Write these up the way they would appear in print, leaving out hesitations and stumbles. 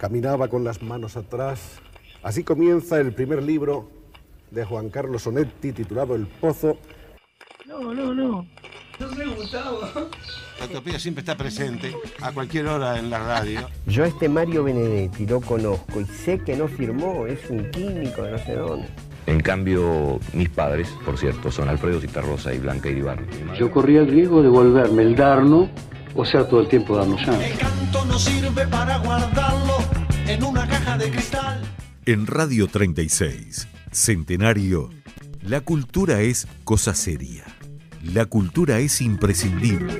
caminaba con las manos atrás. Así comienza el primer libro de Juan Carlos Onetti, titulado El Pozo. No. No sé, Gustavo. La utopía siempre está presente, a cualquier hora en la radio. Yo a Mario Benedetti lo conozco y sé que no firmó, es un químico de no sé dónde. En cambio, mis padres, por cierto, son Alfredo Zitarrosa y Blanca Iribarne. Yo corría el riesgo de volverme el darno, o sea, todo el tiempo darnos chance. El canto no sirve para guardarlo en una caja de cristal. En Radio 36, Centenario, la cultura es cosa seria. La cultura es imprescindible.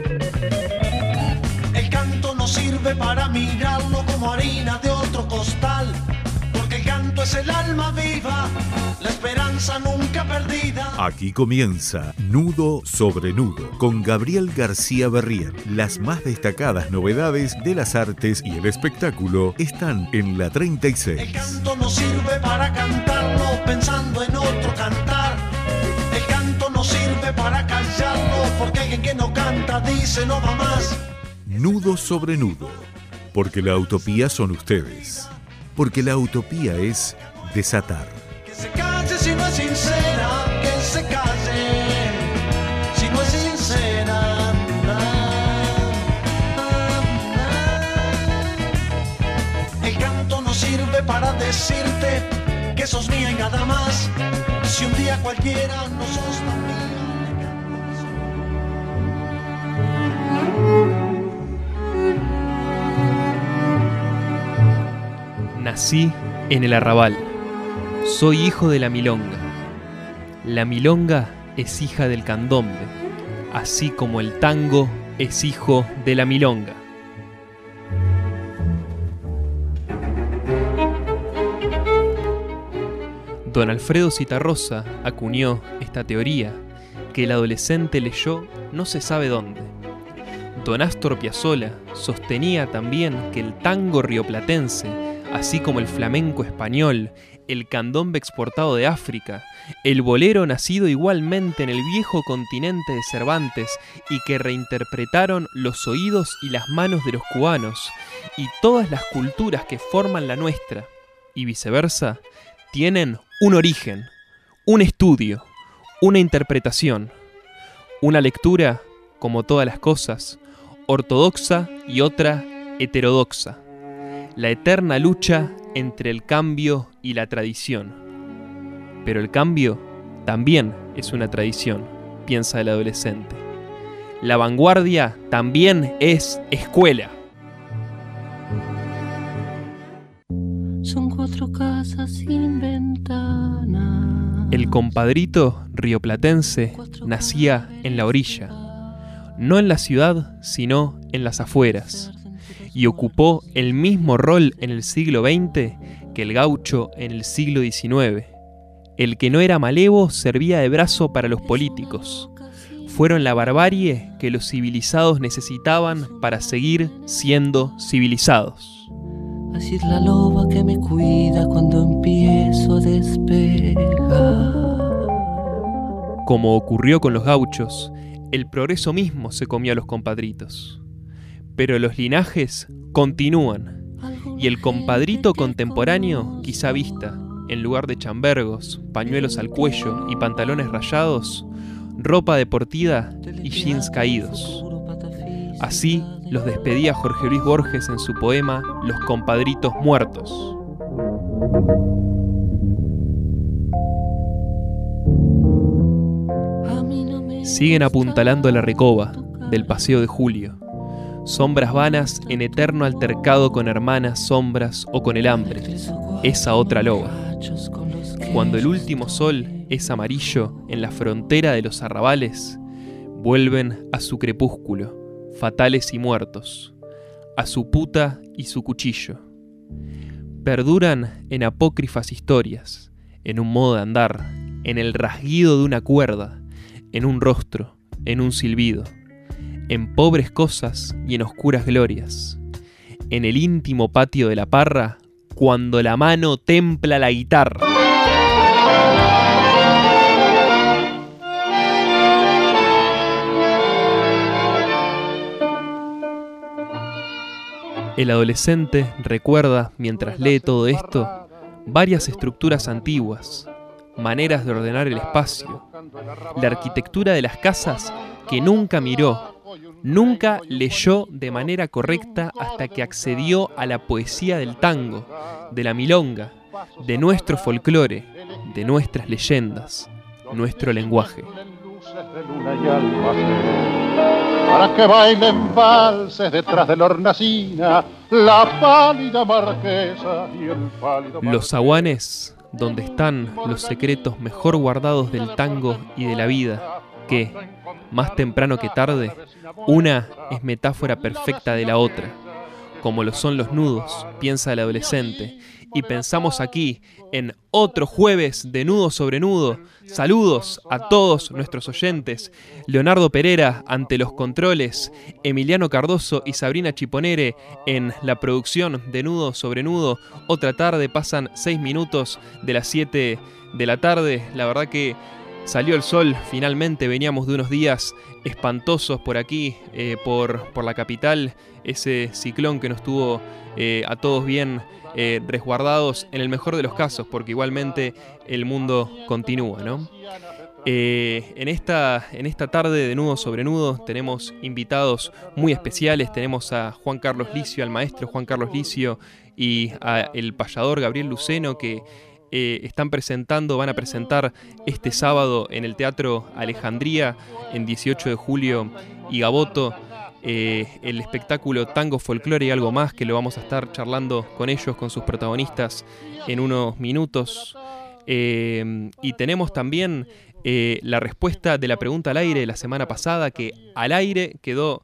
El canto no sirve para mirarlo como harina de otro costal, porque el canto es el alma viva, la esperanza nunca perdida. Aquí comienza Nudo sobre Nudo con Gabriel García Berrién. Las más destacadas novedades de las artes y el espectáculo están en la 36. El canto no sirve para cantarlo pensando en otro cantar. El canto no sirve para callarlo, porque alguien que no canta dice no va más. Nudo sobre Nudo, porque la utopía son ustedes, porque la utopía es desatar. Que se calle si no es sincera, que se calle si no es sincera. El canto no sirve para decirte que sos mía y nada más. Si un día cualquiera no sos tan mía. Nací en el arrabal. Soy hijo de la milonga. La milonga es hija del candombe, así como el tango es hijo de la milonga. Don Alfredo Zitarrosa acuñó esta teoría que el adolescente leyó no se sabe dónde. Don Astor Piazzolla sostenía también que el tango rioplatense, así como el flamenco español, el candombe exportado de África, el bolero nacido igualmente en el viejo continente de Cervantes y que reinterpretaron los oídos y las manos de los cubanos, y todas las culturas que forman la nuestra, y viceversa, tienen un origen, un estudio, una interpretación, una lectura, como todas las cosas, ortodoxa y otra heterodoxa. La eterna lucha entre el cambio y la tradición. Pero el cambio también es una tradición, piensa el adolescente. La vanguardia también es escuela. Son 4 casas sin ventana. El compadrito rioplatense nacía en la orilla, no en la ciudad, sino en las afueras, y ocupó el mismo rol en el siglo XX que el gaucho en el siglo XIX. El que no era malevo servía de brazo para los políticos. Fueron la barbarie que los civilizados necesitaban para seguir siendo civilizados. Así es la loba que me cuida cuando empiezo a despegar. Como ocurrió con los gauchos, el progreso mismo se comió a los compadritos. Pero los linajes continúan, y el compadrito contemporáneo quizá vista, en lugar de chambergos, pañuelos al cuello y pantalones rayados, ropa deportiva y jeans caídos. Así los despedía Jorge Luis Borges en su poema Los compadritos muertos. Siguen apuntalando la recoba del Paseo de Julio. Sombras vanas en eterno altercado con hermanas sombras o con el hambre, esa otra loba. Cuando el último sol es amarillo en la frontera de los arrabales, vuelven a su crepúsculo, fatales y muertos, a su puta y su cuchillo. Perduran en apócrifas historias, en un modo de andar, en el rasguido de una cuerda, en un rostro, en un silbido, en pobres cosas y en oscuras glorias, en el íntimo patio de la parra, cuando la mano templa la guitarra. El adolescente recuerda, mientras lee todo esto, varias estructuras antiguas, maneras de ordenar el espacio, la arquitectura de las casas que nunca miró, nunca leyó de manera correcta hasta que accedió a la poesía del tango, de la milonga, de nuestro folclore, de nuestras leyendas, nuestro lenguaje. Para que bailen valses detrás de la hornacina, la pálida marquesa y el pálido... Los zaguanes, donde están los secretos mejor guardados del tango y de la vida, que, más temprano que tarde, una es metáfora perfecta de la otra, como lo son los nudos, piensa el adolescente, y pensamos aquí en otro jueves de Nudo sobre Nudo. Saludos a todos nuestros oyentes. Leonardo Pereira ante los controles, Emiliano Cardoso y Sabrina Chiponere en la producción de Nudo sobre Nudo. Otra tarde, pasan 6 minutos de las 7 de la tarde. La verdad que salió el sol finalmente, veníamos de unos días espantosos por aquí, por la capital. Ese ciclón que nos tuvo a todos bien resguardados en el mejor de los casos, porque igualmente el mundo continúa, ¿no? En esta tarde de Nudo sobre Nudo tenemos invitados muy especiales. Tenemos a Juan Carlos Licio, al maestro Juan Carlos Licio, y al payador Gabriel Luceno, que van a presentar este sábado en el Teatro Alejandría, en 18 de julio y Gaboto, el espectáculo Tango, Folclore y Algo Más, que lo vamos a estar charlando con ellos, con sus protagonistas, en unos minutos. Y tenemos también la respuesta de la pregunta al aire de la semana pasada, que al aire quedó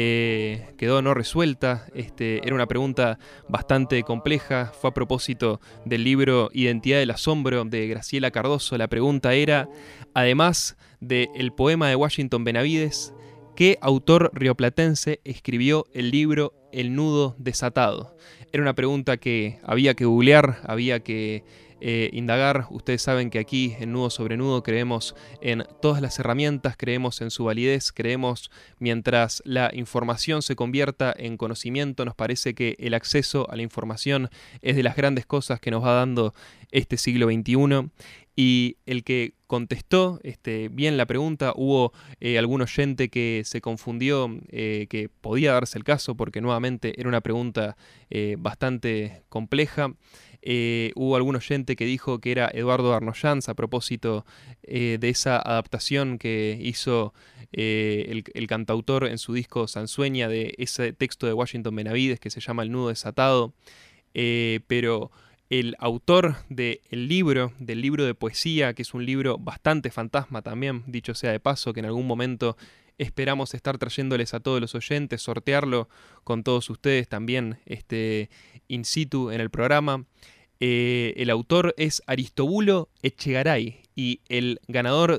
no resuelta. Era una pregunta bastante compleja, fue a propósito del libro Identidad del Asombro de Graciela Cardoso. La pregunta era, además del poema de Washington Benavides, ¿qué autor rioplatense escribió el libro El Nudo Desatado? Era una pregunta que había que googlear, había que indagar. Ustedes saben que aquí en Nudo sobre Nudo creemos en todas las herramientas, creemos en su validez, creemos mientras la información se convierta en conocimiento. Nos parece que el acceso a la información es de las grandes cosas que nos va dando este siglo XXI. Y el que contestó bien la pregunta, hubo algún oyente que se confundió, que podía darse el caso, porque nuevamente era una pregunta bastante compleja. Hubo algún oyente que dijo que era Eduardo Arnoyanz a propósito de esa adaptación que hizo el cantautor en su disco Sansueña de ese texto de Washington Benavides que se llama El Nudo Desatado. Pero el autor del libro de poesía, que es un libro bastante fantasma también, dicho sea de paso, que en algún momento esperamos estar trayéndoles a todos los oyentes, sortearlo con todos ustedes también in situ en el programa. El autor es Aristobulo Echegaray, y el ganador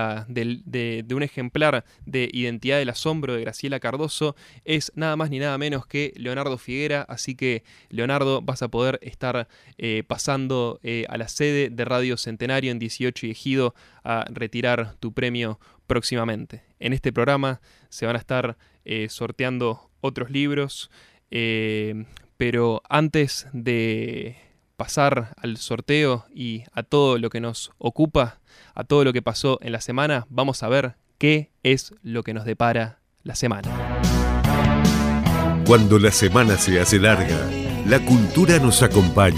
de un ejemplar de Identidad del Asombro de Graciela Cardoso es nada más ni nada menos que Leonardo Figuera. Así que, Leonardo, vas a poder estar pasando a la sede de Radio Centenario en 18 y Ejido a retirar tu premio próximamente. En este programa se van a estar sorteando otros libros, pero antes de pasar al sorteo y a todo lo que nos ocupa, a todo lo que pasó en la semana, vamos a ver qué es lo que nos depara la semana. Cuando la semana se hace larga, la cultura nos acompaña.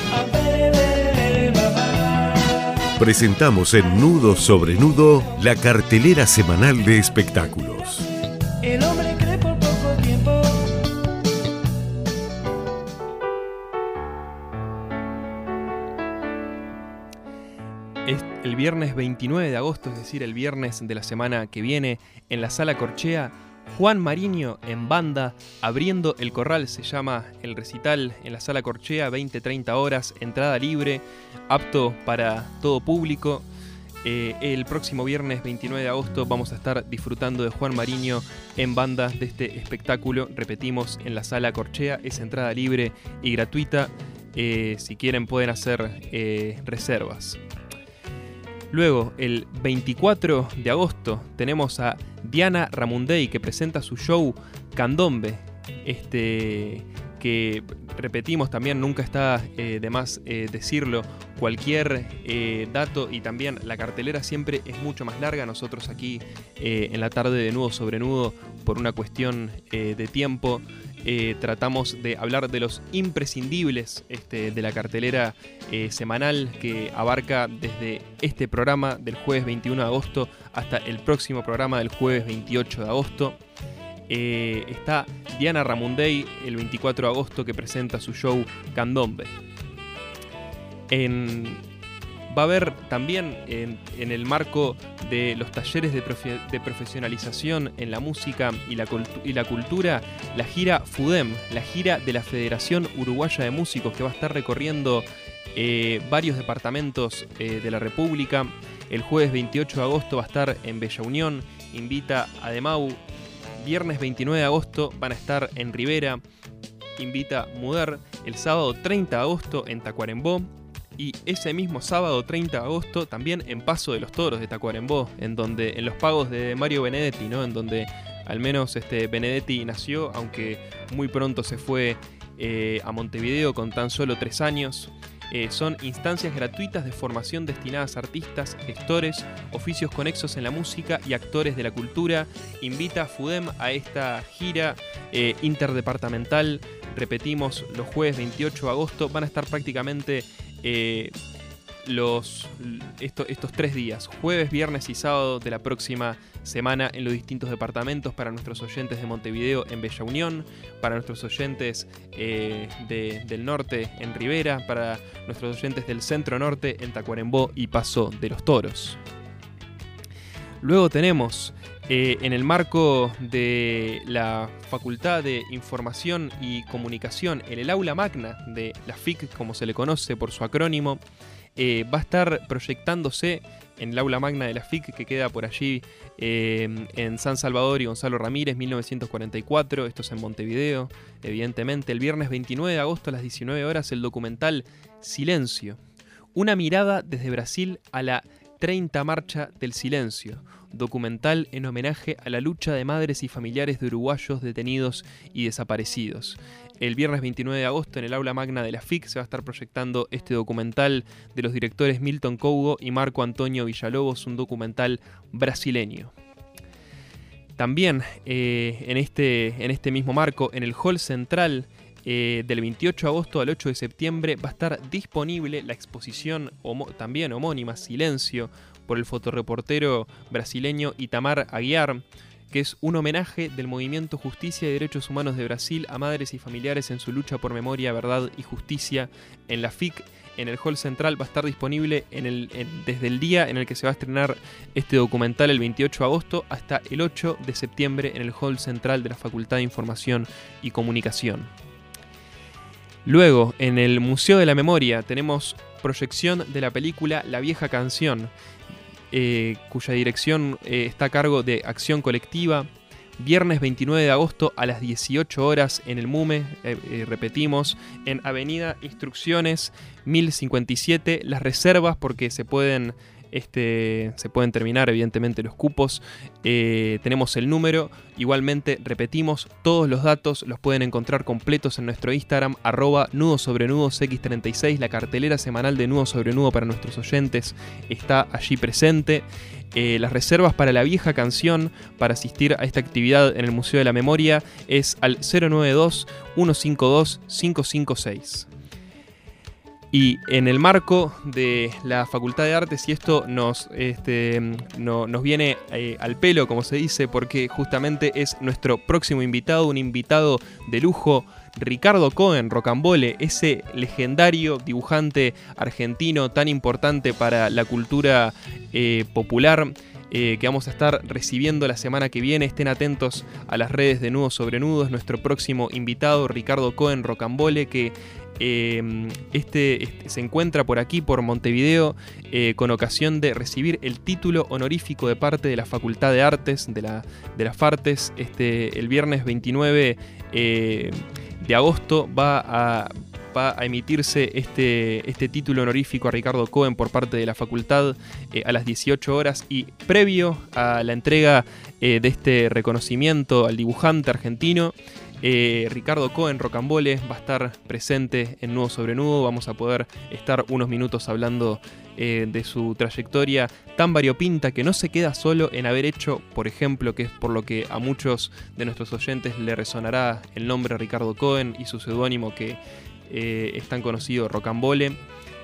Presentamos en Nudo sobre Nudo la cartelera semanal de espectáculos. El hombre cree por poco tiempo. Es el viernes 29 de agosto, es decir, el viernes de la semana que viene, en la Sala Corchea, Juan Mariño en banda, Abriendo el Corral se llama el recital en la Sala Corchea, 20-30 horas, entrada libre, apto para todo público. El próximo viernes 29 de agosto vamos a estar disfrutando de Juan Mariño en banda de este espectáculo. Repetimos, en la Sala Corchea, es entrada libre y gratuita. Si quieren pueden hacer reservas. Luego, el 24 de agosto, tenemos a Diana Ramundey, que presenta su show Candombe, que que repetimos también, nunca está de más decirlo, cualquier dato, y también la cartelera siempre es mucho más larga. Nosotros aquí en la tarde de Nudo sobre Nudo, por una cuestión de tiempo, tratamos de hablar de los imprescindibles de la cartelera semanal, que abarca desde este programa del jueves 21 de agosto hasta el próximo programa del jueves 28 de agosto. Está Diana Ramundey el 24 de agosto, que presenta su show Candombe. Va a haber también en el marco de los talleres de profesionalización en la música y la cultura, la gira FUDEM, la gira de la Federación Uruguaya de Músicos, que va a estar recorriendo varios departamentos de la República. El jueves 28 de agosto va a estar en Bella Unión, invita a Demau. Viernes 29 de agosto van a estar en Rivera, invita Muder. El sábado 30 de agosto en Tacuarembó. Y ese mismo sábado 30 de agosto también en Paso de los Toros de Tacuarembó, en los pagos de Mario Benedetti, ¿no? En donde al menos Benedetti nació, aunque muy pronto se fue a Montevideo con tan solo 3 años. Son instancias gratuitas de formación destinadas a artistas, gestores, oficios conexos en la música y actores de la cultura. Invita a FUDEM a esta gira interdepartamental. Repetimos, los jueves 28 de agosto van a estar prácticamente estos 3 días, jueves, viernes y sábado de la próxima semana, en los distintos departamentos, para nuestros oyentes de Montevideo en Bella Unión, para nuestros oyentes del norte en Rivera, para nuestros oyentes del centro norte en Tacuarembó y Paso de los Toros. Luego tenemos en el marco de la Facultad de Información y Comunicación, en el aula magna de la FIC, como se le conoce por su acrónimo, va a estar proyectándose en el aula magna de la FIC, que queda por allí en San Salvador y Gonzalo Ramírez, 1944. Esto es en Montevideo, evidentemente. El viernes 29 de agosto a las 19 horas, el documental Silencio. Una mirada desde Brasil a la 30 Marcha del Silencio, documental en homenaje a la lucha de madres y familiares de uruguayos detenidos y desaparecidos. El viernes 29 de agosto en el aula magna de la FIC se va a estar proyectando este documental de los directores Milton Cougo y Marco Antonio Villalobos, un documental brasileño. También en este mismo marco, en el Hall Central, del 28 de agosto al 8 de septiembre va a estar disponible la exposición también homónima Silencio, por el fotoreportero brasileño Itamar Aguiar, que es un homenaje del movimiento Justicia y Derechos Humanos de Brasil a madres y familiares en su lucha por memoria, verdad y justicia. En la FIC, en el Hall Central, va a estar disponible desde el día en el que se va a estrenar este documental, el 28 de agosto, hasta el 8 de septiembre en el Hall Central de la Facultad de Información y Comunicación. Luego, en el Museo de la Memoria, tenemos proyección de la película La Vieja Canción, cuya dirección está a cargo de Acción Colectiva. Viernes 29 de agosto a las 18 horas en el MUME, repetimos, en Avenida Instrucciones 1057. Las reservas, porque se pueden terminar evidentemente los cupos. Tenemos el número. Igualmente, repetimos, todos los datos los pueden encontrar completos en nuestro Instagram, @nudosobrenudos x36. La cartelera semanal de Nudo sobre Nudo para nuestros oyentes está allí presente. Las reservas para La Vieja Canción, para asistir a esta actividad en el Museo de la Memoria, es al 092-152-556. Y en el marco de la Facultad de Artes, y esto nos viene al pelo, como se dice, porque justamente es nuestro próximo invitado, un invitado de lujo, Ricardo Cohen, Rocambole, ese legendario dibujante argentino tan importante para la cultura popular, que vamos a estar recibiendo la semana que viene. Estén atentos a las redes de Nudo sobre Nudo. Es nuestro próximo invitado, Ricardo Cohen, Rocambole, que se encuentra por aquí, por Montevideo, con ocasión de recibir el título honorífico de parte de la Facultad de Artes, de la FARTES. El viernes 29 de agosto va a emitirse este título honorífico a Ricardo Cohen por parte de la facultad a las 18 horas, y previo a la entrega de este reconocimiento al dibujante argentino, Ricardo Cohen, Rocambole, va a estar presente en Nudo sobre Nudo. Vamos a poder estar unos minutos hablando de su trayectoria tan variopinta, que no se queda solo en haber hecho, por ejemplo, que es por lo que a muchos de nuestros oyentes le resonará el nombre Ricardo Cohen y su seudónimo que es tan conocido, Rocambole.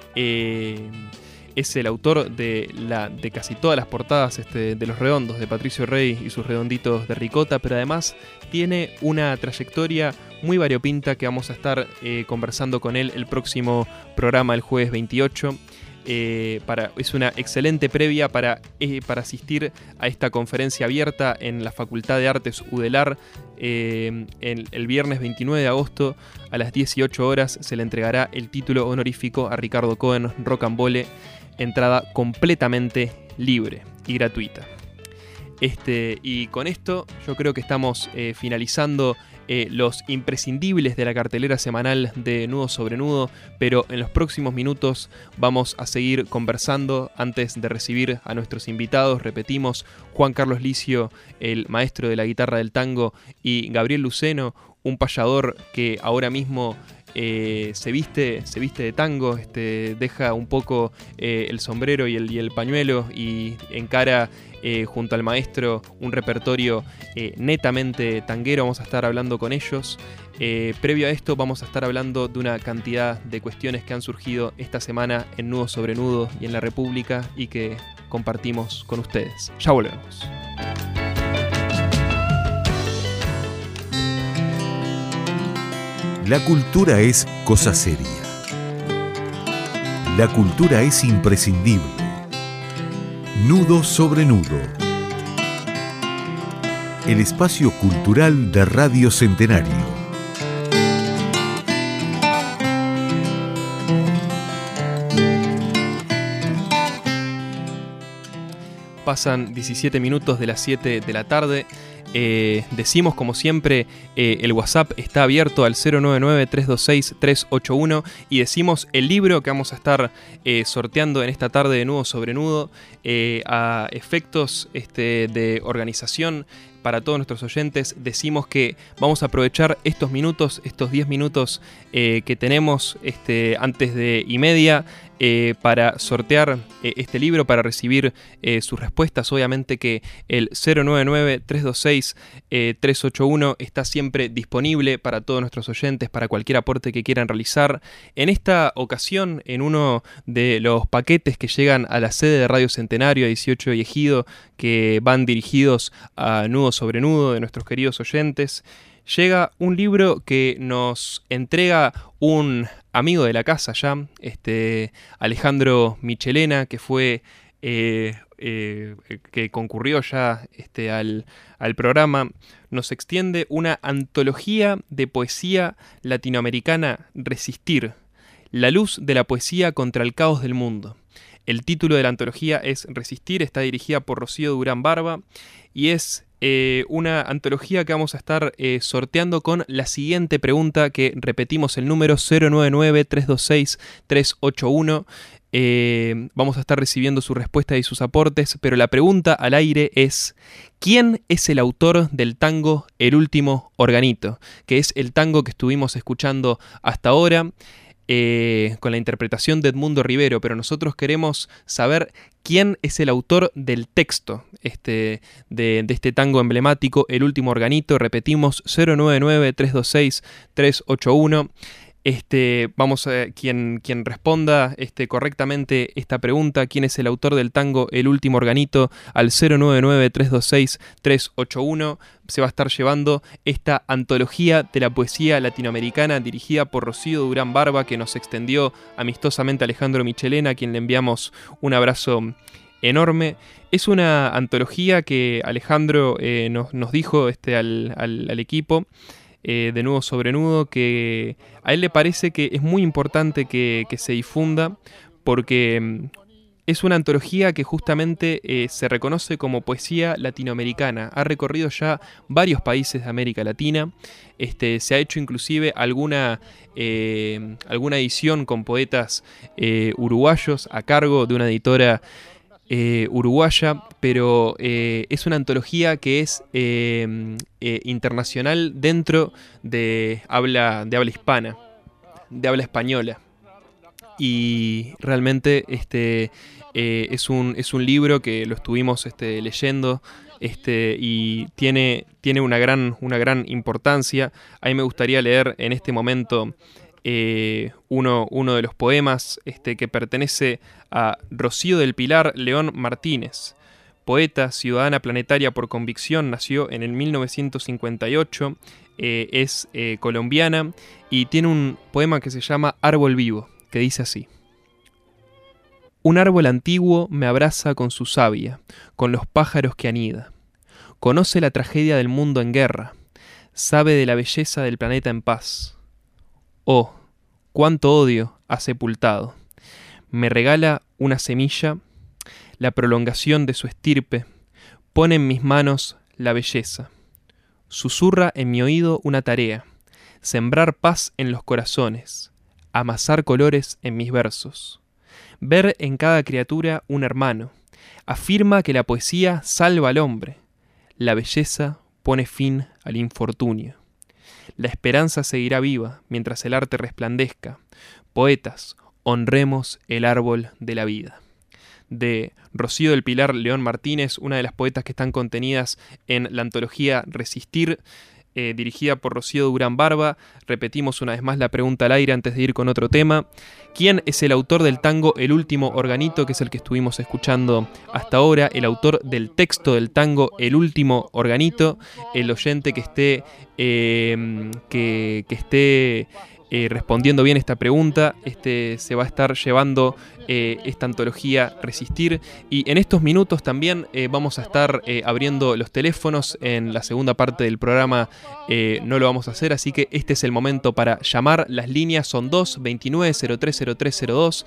Es el autor de casi todas las portadas de Los Redondos de Patricio Rey y sus redonditos de ricota, pero además tiene una trayectoria muy variopinta que vamos a estar conversando con él el próximo programa, el jueves 28. Es una excelente previa para asistir a esta conferencia abierta en la Facultad de Artes UDELAR. El viernes 29 de agosto a las 18 horas se le entregará el título honorífico a Ricardo Cohen, Rocambole, entrada completamente libre y gratuita. Y con esto yo creo que estamos finalizando los imprescindibles de la cartelera semanal de Nudo sobre Nudo, pero en los próximos minutos vamos a seguir conversando antes de recibir a nuestros invitados. Repetimos, Juan Carlos Licio, el maestro de la guitarra del tango, y Gabriel Luceno, un payador que ahora mismo se viste de tango, deja un poco el sombrero y el pañuelo y encara junto al maestro un repertorio netamente tanguero. Vamos a estar hablando con ellos. Previo a esto vamos a estar hablando de una cantidad de cuestiones que han surgido esta semana en Nudo sobre Nudo y en la República y que compartimos con ustedes. Ya volvemos. La cultura es cosa seria. La cultura es imprescindible. Nudo sobre Nudo. El espacio cultural de Radio Centenario. Pasan 17 minutos de las 7 de la tarde. Decimos como siempre, el WhatsApp está abierto al 099-326-381 y decimos el libro que vamos a estar sorteando en esta tarde de Nudo sobre Nudo, a efectos de organización. Para todos nuestros oyentes decimos que vamos a aprovechar estos minutos, estos 10 minutos que tenemos antes de y media para sortear este libro, para recibir sus respuestas. Obviamente que el 099-326-381 está siempre disponible para todos nuestros oyentes, para cualquier aporte que quieran realizar. En esta ocasión, en uno de los paquetes que llegan a la sede de Radio Centenario, a 18 y Ejido, que van dirigidos a Nudo sobre Nudo de nuestros queridos oyentes, llega un libro que nos entrega un amigo de la casa ya, Alejandro Michelena, que fue que concurrió ya al programa. Nos extiende una antología de poesía latinoamericana, Resistir, la luz de la poesía contra el caos del mundo. El título de la antología es Resistir, está dirigida por Rocío Durán Barba y es una antología que vamos a estar sorteando con la siguiente pregunta, que repetimos el número 099-326-381. Vamos a estar recibiendo su respuesta y sus aportes, pero la pregunta al aire es: ¿quién es el autor del tango El Último Organito? Que es el tango que estuvimos escuchando hasta ahora, con la interpretación de Edmundo Rivero, pero nosotros queremos saber quién es el autor del texto de este tango emblemático, El Último Organito. Repetimos, 099-326-381. Vamos a quien responda correctamente esta pregunta, quién es el autor del tango El Último Organito, al 099-326-381, se va a estar llevando esta antología de la poesía latinoamericana dirigida por Rocío Durán Barba, que nos extendió amistosamente a Alejandro Michelena, a quien le enviamos un abrazo enorme. Es una antología que Alejandro nos dijo al equipo de Nudo sobre Nudo, que a él le parece que es muy importante que se difunda, porque es una antología que justamente se reconoce como poesía latinoamericana. Ha recorrido ya varios países de América Latina. Se ha hecho inclusive alguna edición con poetas uruguayos a cargo de una editora uruguaya, pero es una antología que es internacional dentro de habla hispana, de habla española. Y realmente es un libro que lo estuvimos leyendo y tiene una gran importancia. A mí me gustaría leer en este momento uno de los poemas que pertenece a Rocío del Pilar León Martínez, poeta, ciudadana planetaria por convicción, nació en el 1958, es colombiana y tiene un poema que se llama Árbol Vivo, que dice así: un árbol antiguo me abraza con su savia, con los pájaros que anida. Conoce la tragedia del mundo en guerra, sabe de la belleza del planeta en paz. Oh, cuánto odio ha sepultado. Me regala una semilla, la prolongación de su estirpe, pone en mis manos la belleza. Susurra en mi oído una tarea, sembrar paz en los corazones, amasar colores en mis versos. Ver en cada criatura un hermano, afirma que la poesía salva al hombre, la belleza pone fin al infortunio. La esperanza seguirá viva mientras el arte resplandezca. Poetas, honremos el árbol de la vida. De Rocío del Pilar León Martínez, una de las poetas que están contenidas en la antología Resistir, dirigida por Rocío Durán Barba. Repetimos una vez más la pregunta al aire antes de ir con otro tema. ¿Quién es el autor del tango El Último Organito, que es el que estuvimos escuchando hasta ahora? El autor del texto del tango El Último Organito. El oyente que esté respondiendo bien esta pregunta, se va a estar llevando esta antología Resistir. Y en estos minutos también vamos a estar abriendo los teléfonos. En la segunda parte del programa no lo vamos a hacer, así que este es el momento para llamar. Las líneas son 2 29030302,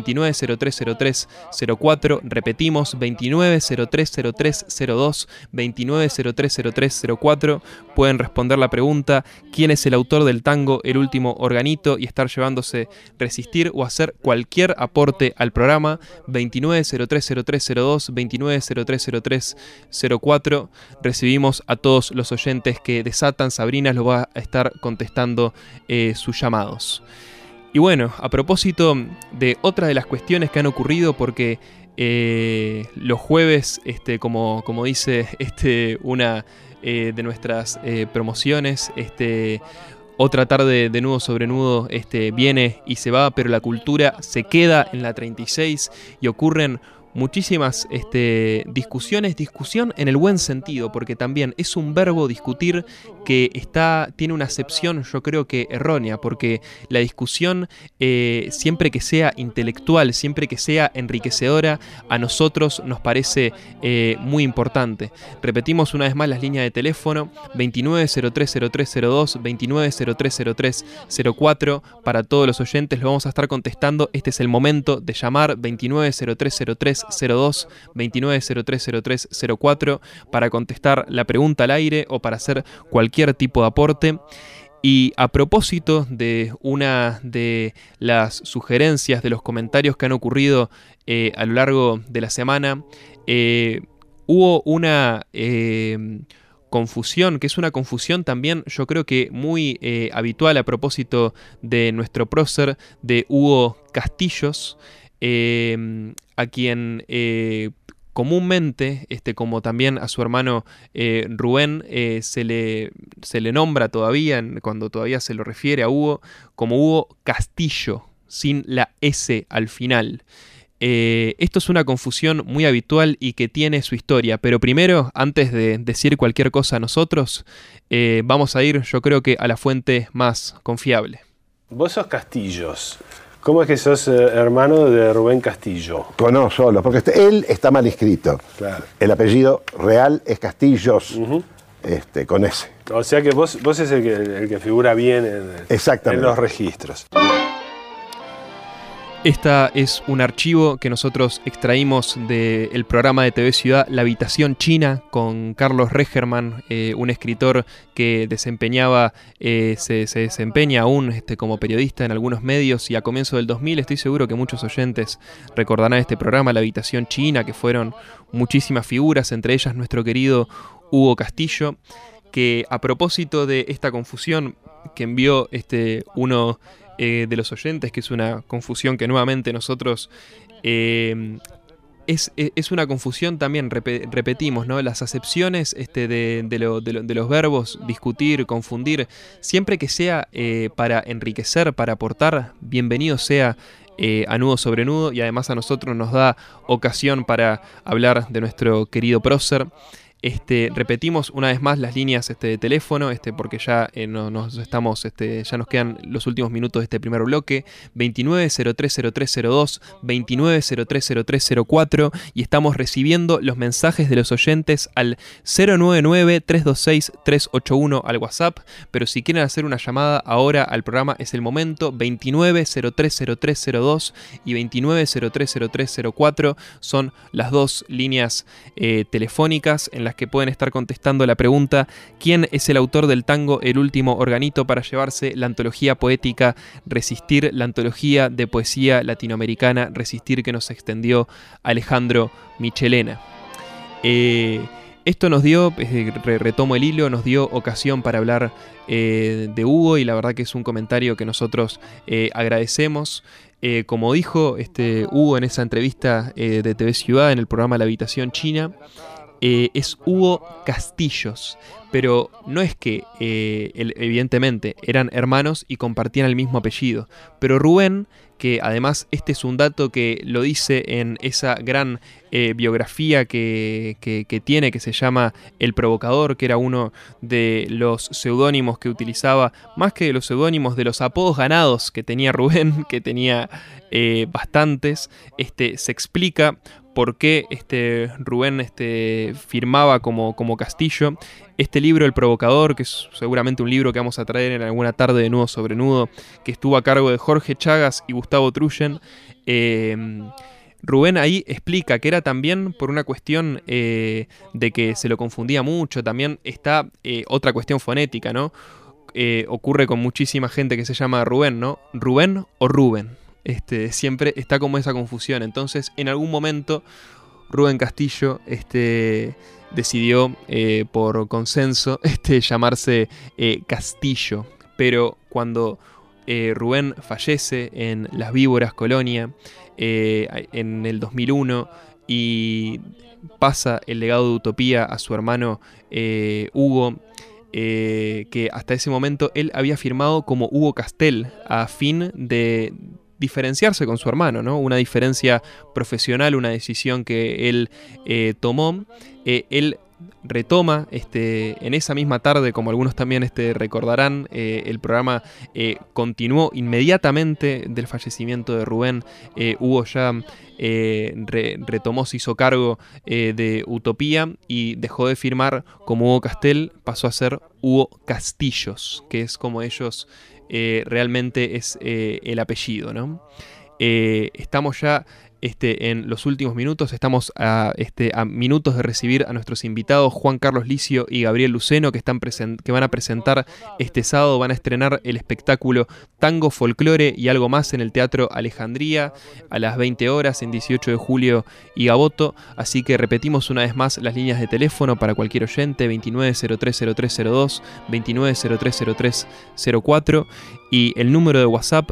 29030304. Repetimos, 29030302, 29030304. Pueden responder la pregunta: ¿quién es el autor del tango El Último Organito? Y estar llevándose Resistir o hacer cualquier aporte al programa. 29030302, 29030304. Recibimos a todos los oyentes que desatan. Sabrina los va a estar contestando sus llamados. Y bueno, a propósito de otra de las cuestiones que han ocurrido, porque los jueves, como dice una de nuestras promociones, otra tarde de Nudo sobre Nudo viene y se va, pero la cultura se queda en la 36 y ocurren muchísimas discusión en el buen sentido, porque también es un verbo discutir que tiene una acepción, yo creo que errónea, porque la discusión, siempre que sea intelectual, siempre que sea enriquecedora, a nosotros nos parece muy importante. Repetimos una vez más las líneas de teléfono: 29030302, 29030304. Para todos los oyentes lo vamos a estar contestando. Este es el momento de llamar: 29030302, 29030304, para contestar la pregunta al aire o para hacer cualquier tipo de aporte. Y a propósito de una de las sugerencias, de los comentarios que han ocurrido a lo largo de la semana, hubo una confusión, que es una confusión también, yo creo que muy habitual, a propósito de nuestro prócer, de Hugo Castillos, a quien comúnmente, como también a su hermano Rubén, se le nombra todavía, cuando todavía se lo refiere a Hugo, como Hugo Castillo, sin la S al final. Esto es una confusión muy habitual y que tiene su historia, pero primero, antes de decir cualquier cosa a nosotros, vamos a ir, yo creo que a la fuente más confiable. Vos sos Castillos. ¿Cómo es que sos hermano de Rubén Castillo? No, solo, porque él está mal inscrito. Claro. El apellido real es Castillos, con S. O sea que vos es el que figura bien en los registros. Esta es un archivo que nosotros extraímos del programa de TV Ciudad La Habitación China con Carlos Regerman, un escritor que se desempeña aún como periodista en algunos medios, y a comienzo del 2000 estoy seguro que muchos oyentes recordarán este programa La Habitación China, que fueron muchísimas figuras, entre ellas nuestro querido Hugo Castillo, que a propósito de esta confusión que envió uno de los oyentes, que es una confusión que nuevamente nosotros es una confusión también, repetimos, ¿no? Las acepciones de los verbos discutir, confundir, siempre que sea para enriquecer, para aportar, bienvenido sea a Nudo sobre Nudo, y además a nosotros nos da ocasión para hablar de nuestro querido prócer. Repetimos una vez más las líneas de teléfono, porque ya ya nos quedan los últimos minutos de este primer bloque. 29030302, 29030304, y estamos recibiendo los mensajes de los oyentes al 099-326-381 al WhatsApp, pero si quieren hacer una llamada ahora al programa es el momento. 29030302 y 29030304 son las dos líneas telefónicas en las que pueden estar contestando la pregunta: ¿quién es el autor del tango El último organito para llevarse la antología poética Resistir, la antología de poesía latinoamericana Resistir, que nos extendió Alejandro Michelena? Esto nos dio, retomo el hilo, nos dio ocasión para hablar de Hugo, y la verdad que es un comentario que nosotros agradecemos. Como dijo Hugo en esa entrevista de TV Ciudad en el programa La Habitación China, es Hugo Castillos, pero no es que evidentemente eran hermanos y compartían el mismo apellido, pero Rubén, que además este es un dato que lo dice en esa gran biografía que tiene, que se llama El Provocador, que era uno de los seudónimos que utilizaba, más que de los seudónimos, de los apodos ganados que tenía Rubén, que tenía bastantes. Se explica por qué Rubén firmaba como Castillo. Este libro, El Provocador, que es seguramente un libro que vamos a traer en alguna tarde de Nudo sobre Nudo, que estuvo a cargo de Jorge Chagas y Gustavo Truyen, Rubén ahí explica que era también por una cuestión de que se lo confundía mucho. También está otra cuestión fonética, ¿no? Ocurre con muchísima gente que se llama Rubén, ¿no? Rubén o Rubén. Siempre está como esa confusión. Entonces, en algún momento, Rubén Castillo decidió, por consenso, llamarse Castillo. Pero cuando Rubén fallece en Las Víboras, Colonia, en el 2001, y pasa el legado de Utopía a su hermano Hugo, que hasta ese momento él había firmado como Hugo Castel, a fin de diferenciarse con su hermano, ¿no? Una diferencia profesional, una decisión que él tomó. Él retoma en esa misma tarde, como algunos también recordarán, el programa continuó inmediatamente del fallecimiento de Rubén. Hugo ya retomó, se hizo cargo de Utopía y dejó de firmar como Hugo Castel, pasó a ser Hugo Castillos, que es como ellos realmente es el apellido, ¿no? Estamos ya en los últimos minutos, estamos a minutos de recibir a nuestros invitados Juan Carlos Licio y Gabriel Luceno, que van a presentar este sábado, van a estrenar el espectáculo Tango, Folclore y algo más en el Teatro Alejandría a las 20 horas en 18 de julio y Gaboto. Así que repetimos una vez más las líneas de teléfono para cualquier oyente: 29030302, 29030304, y el número de WhatsApp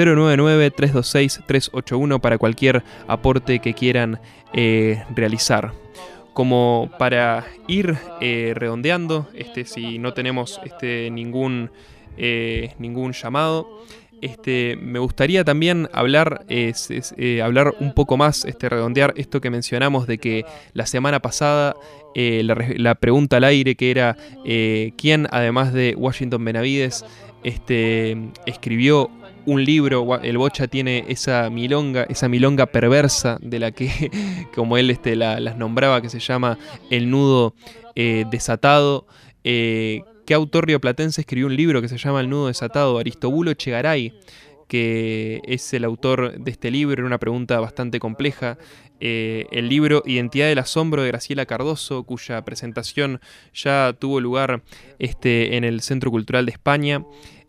099-326-381 para cualquier aporte que quieran realizar. Como para ir redondeando, si no tenemos ningún llamado, me gustaría también hablar un poco más, redondear esto que mencionamos de que la semana pasada la pregunta al aire, que era quién, además de Washington Benavides, escribió un libro. El Bocha tiene esa milonga perversa de la que, como él las nombraba, que se llama El Nudo Desatado. ¿Qué autor rioplatense escribió un libro que se llama El Nudo Desatado? Aristobulo Echegaray, que es el autor de este libro. Era una pregunta bastante compleja. El libro Identidad del Asombro de Graciela Cardoso, cuya presentación ya tuvo lugar en el Centro Cultural de España.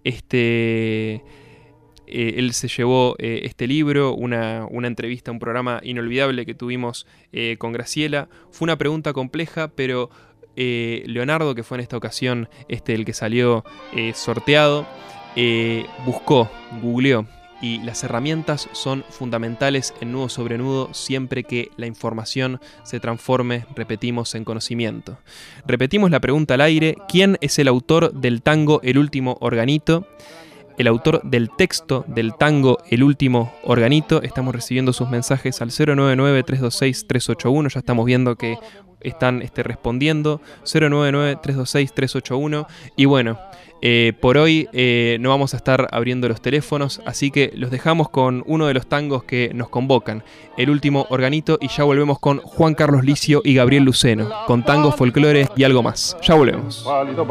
Él se llevó este libro, una entrevista, un programa inolvidable que tuvimos con Graciela. Fue una pregunta compleja, pero Leonardo, que fue en esta ocasión el que salió sorteado, googleó, y las herramientas son fundamentales en Nudo sobre Nudo siempre que la información se transforme, repetimos, en conocimiento. Repetimos la pregunta al aire: ¿quién es el autor del tango El Último Organito? El autor del texto del tango El Último Organito. Estamos recibiendo sus mensajes al 099-326-381. Ya estamos viendo que están respondiendo. 099-326-381. Y bueno, por hoy no vamos a estar abriendo los teléfonos, así que los dejamos con uno de los tangos que nos convocan, El Último Organito, y ya volvemos con Juan Carlos Licio y Gabriel Luceno, con tango, folclore y algo más. Ya volvemos.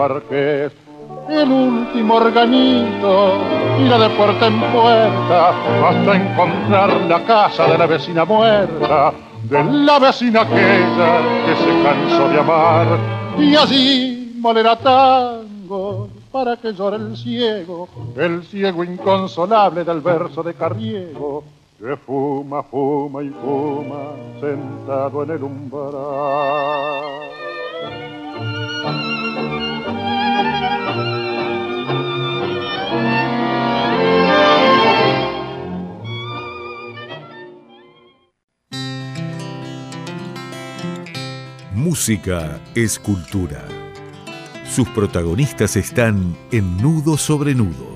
El último organito, irá de puerta en puerta hasta encontrar la casa de la vecina muerta, de la vecina aquella que se cansó de amar, y allí molerá tango para que llore el ciego inconsolable del verso de Carriego, que fuma, fuma y fuma sentado en el umbral. Música es cultura. Sus protagonistas están en Nudo sobre Nudo.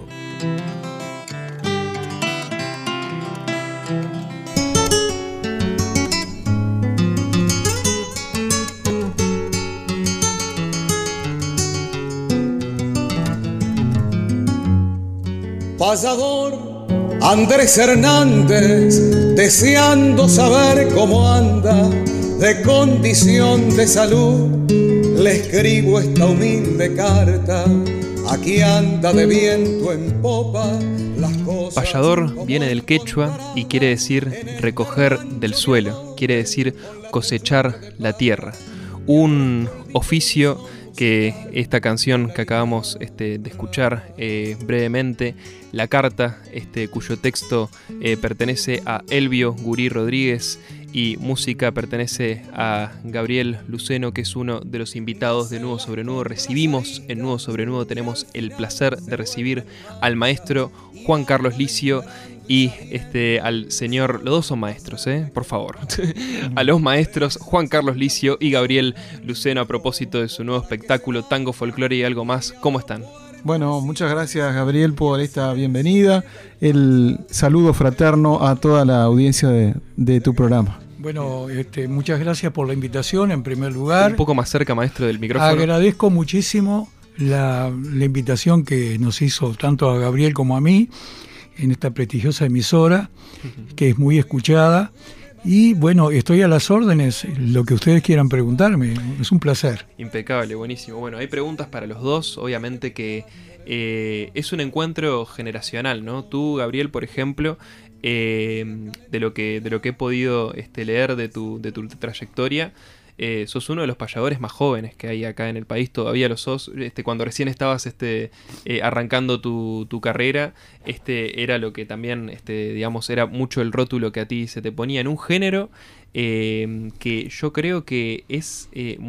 Payador Andrés Hernández, deseando saber cómo anda de condición de salud, le escribo esta humilde carta. Aquí anda de viento en popa las cosas. Payador viene del quechua y quiere decir recoger del suelo, quiere decir cosechar la tierra. Un oficio que esta canción que acabamos de escuchar brevemente, La Carta, cuyo texto pertenece a Elvio Gurí Rodríguez y música pertenece a Gabriel Luceno, que es uno de los invitados de Nudo sobre Nudo. Recibimos en Nudo sobre Nudo, tenemos el placer de recibir al maestro Juan Carlos Licio y al señor, los dos son maestros, por favor, a los maestros Juan Carlos Licio y Gabriel Luceno, a propósito de su nuevo espectáculo Tango, Folclore y algo más. ¿Cómo están? Bueno, muchas gracias, Gabriel, por esta bienvenida. El saludo fraterno a toda la audiencia de tu programa. Bueno, muchas gracias por la invitación, en primer lugar. Un poco más cerca, maestro, del micrófono. Agradezco muchísimo la invitación que nos hizo tanto a Gabriel como a mí en esta prestigiosa emisora, que es muy escuchada. Y bueno, estoy a las órdenes, lo que ustedes quieran preguntarme, es un placer. Impecable, buenísimo. Bueno, hay preguntas para los dos, obviamente que es un encuentro generacional, ¿no? Tú, Gabriel, por ejemplo, de lo que he podido leer de tu trayectoria, sos uno de los payadores más jóvenes que hay acá en el país. Todavía lo sos. Cuando recién estabas arrancando tu carrera, era lo que también, digamos, era mucho el rótulo que a ti se te ponía en un género que yo creo que es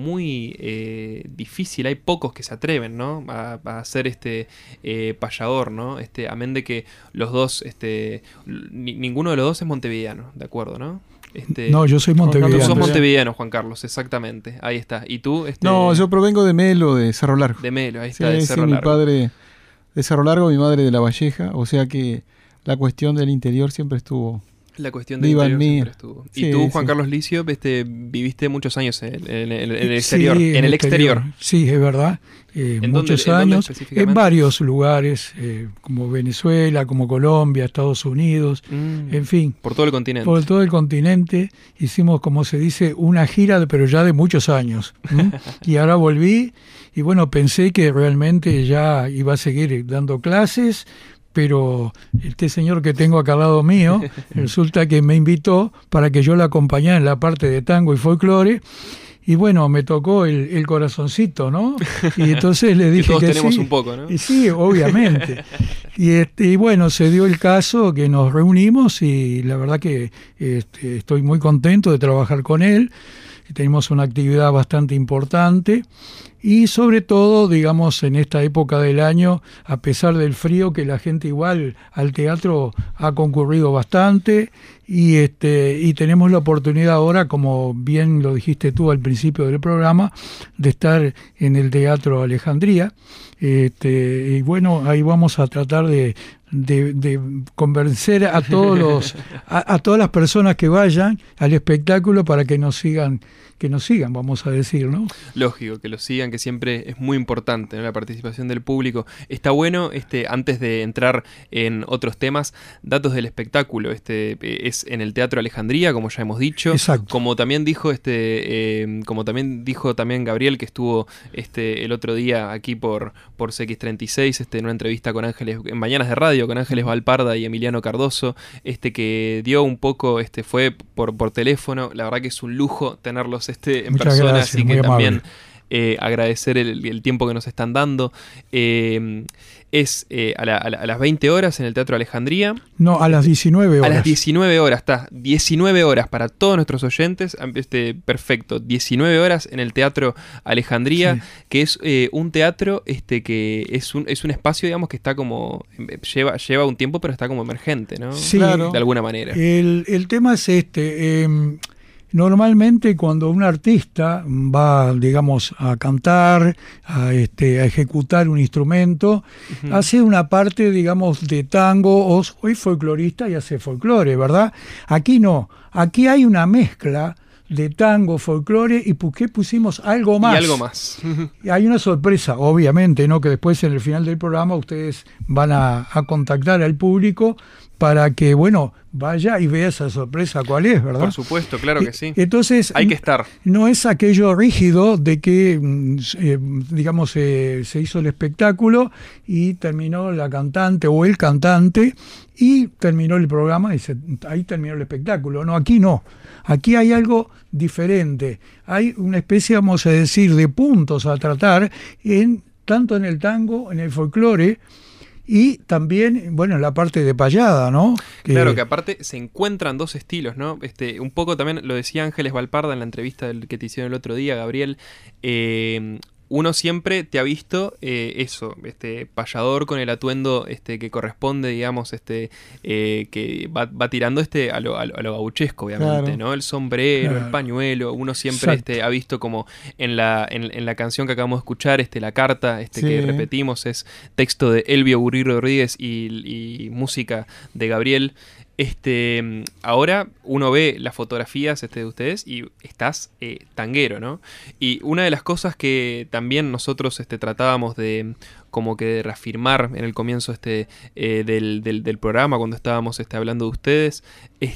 muy difícil. Hay pocos que se atreven, ¿no?, a hacer payador, ¿no? Amén de que los dos, ninguno de los dos es montevideano, ¿de acuerdo, no? No, yo soy montevideano. Tú sos montevideano, Juan Carlos, exactamente. Ahí está. ¿Y tú? No, yo provengo de Melo, de Cerro Largo. De Melo, ahí está, sí, de Cerro mi Largo. padre de Cerro Largo, mi madre de La Valleja, o sea que la cuestión del interior siempre estuvo. La cuestión del interior siempre estuvo. Y tú, Juan Carlos Licio, viviste muchos años en el exterior. Sí, en el exterior. Sí, es verdad. Muchos años. En varios lugares, como Venezuela, como Colombia, Estados Unidos, en fin. Por todo el continente. Por todo el continente. Hicimos, como se dice, una gira, pero ya de muchos años. Y ahora volví y bueno, pensé que realmente ya iba a seguir dando clases, pero este señor que tengo acá al lado mío, resulta que me invitó para que yo la acompañara en la parte de tango y folclore. Y bueno, me tocó el corazoncito, ¿no? Y entonces le dije que todos tenemos sí. un poco, ¿no? Y sí, obviamente. Y bueno, se dio el caso que nos reunimos y la verdad que estoy muy contento de trabajar con él. Tenemos una actividad bastante importante y sobre todo, digamos, en esta época del año, a pesar del frío, que la gente igual al teatro ha concurrido bastante y tenemos la oportunidad ahora, como bien lo dijiste tú al principio del programa, de estar en el Teatro Alejandría. Y bueno, ahí vamos a tratar de convencer a todos a todas las personas que vayan al espectáculo para que nos sigan, vamos a decir, ¿no? Lógico, que lo sigan, que siempre es muy importante, ¿no? La participación del público. Está bueno, antes de entrar en otros temas, datos del espectáculo. Es en el Teatro Alejandría, como ya hemos dicho. Exacto. Como también dijo también Gabriel, que estuvo el otro día aquí por CX36, en una entrevista con Ángeles, en Mañanas de Radio, con Ángeles Valparda y Emiliano Cardoso, que dio un poco, fue por teléfono. La verdad que es un lujo tenerlos en Muchas persona, gracias, así que también agradecer el tiempo que nos están dando. Es a las 20 horas en el Teatro Alejandría. No, a las 19 horas. A las 19 horas, está. 19 horas para todos nuestros oyentes. Perfecto. 19 horas en el Teatro Alejandría, sí. Que es un teatro que es un espacio, digamos, que está como... Lleva un tiempo, pero está como emergente, ¿no? Sí, claro. De alguna manera. El tema es normalmente cuando un artista va, digamos, a cantar, a ejecutar un instrumento, hace una parte, digamos, de tango o es folclorista y hace folclore, ¿verdad? Aquí no, aquí hay una mezcla de tango, folclore y ¿por qué pusimos algo más? Y algo más. Y hay una sorpresa, obviamente, ¿no? Que después en el final del programa ustedes van a contactar al público para que, bueno, vaya y vea esa sorpresa cuál es, ¿verdad? Por supuesto, claro que sí. Entonces, hay que estar. No es aquello rígido de que, digamos, se hizo el espectáculo y terminó la cantante o el cantante y terminó el programa y ahí terminó el espectáculo. No, aquí no. Aquí hay algo diferente. Hay una especie, vamos a decir, de puntos a tratar tanto en el tango, en el folclore, y también, bueno, en la parte de payada, ¿no? Claro, que aparte se encuentran dos estilos, ¿no? Un poco también lo decía Ángeles Valparda en la entrevista que te hicieron el otro día, Gabriel. Uno siempre te ha visto payador con el atuendo que corresponde, digamos, que va tirando a lo gauchesco, obviamente, claro. ¿No? El sombrero, claro. El pañuelo. Uno siempre ha visto como en la canción que acabamos de escuchar, la carta sí. Que repetimos, es texto de Elvio Burri Rodríguez y música de Gabriel. Ahora uno ve las fotografías de ustedes y estás tanguero, ¿no? Y una de las cosas que también nosotros tratábamos de como que de reafirmar en el comienzo del programa, cuando estábamos hablando de ustedes,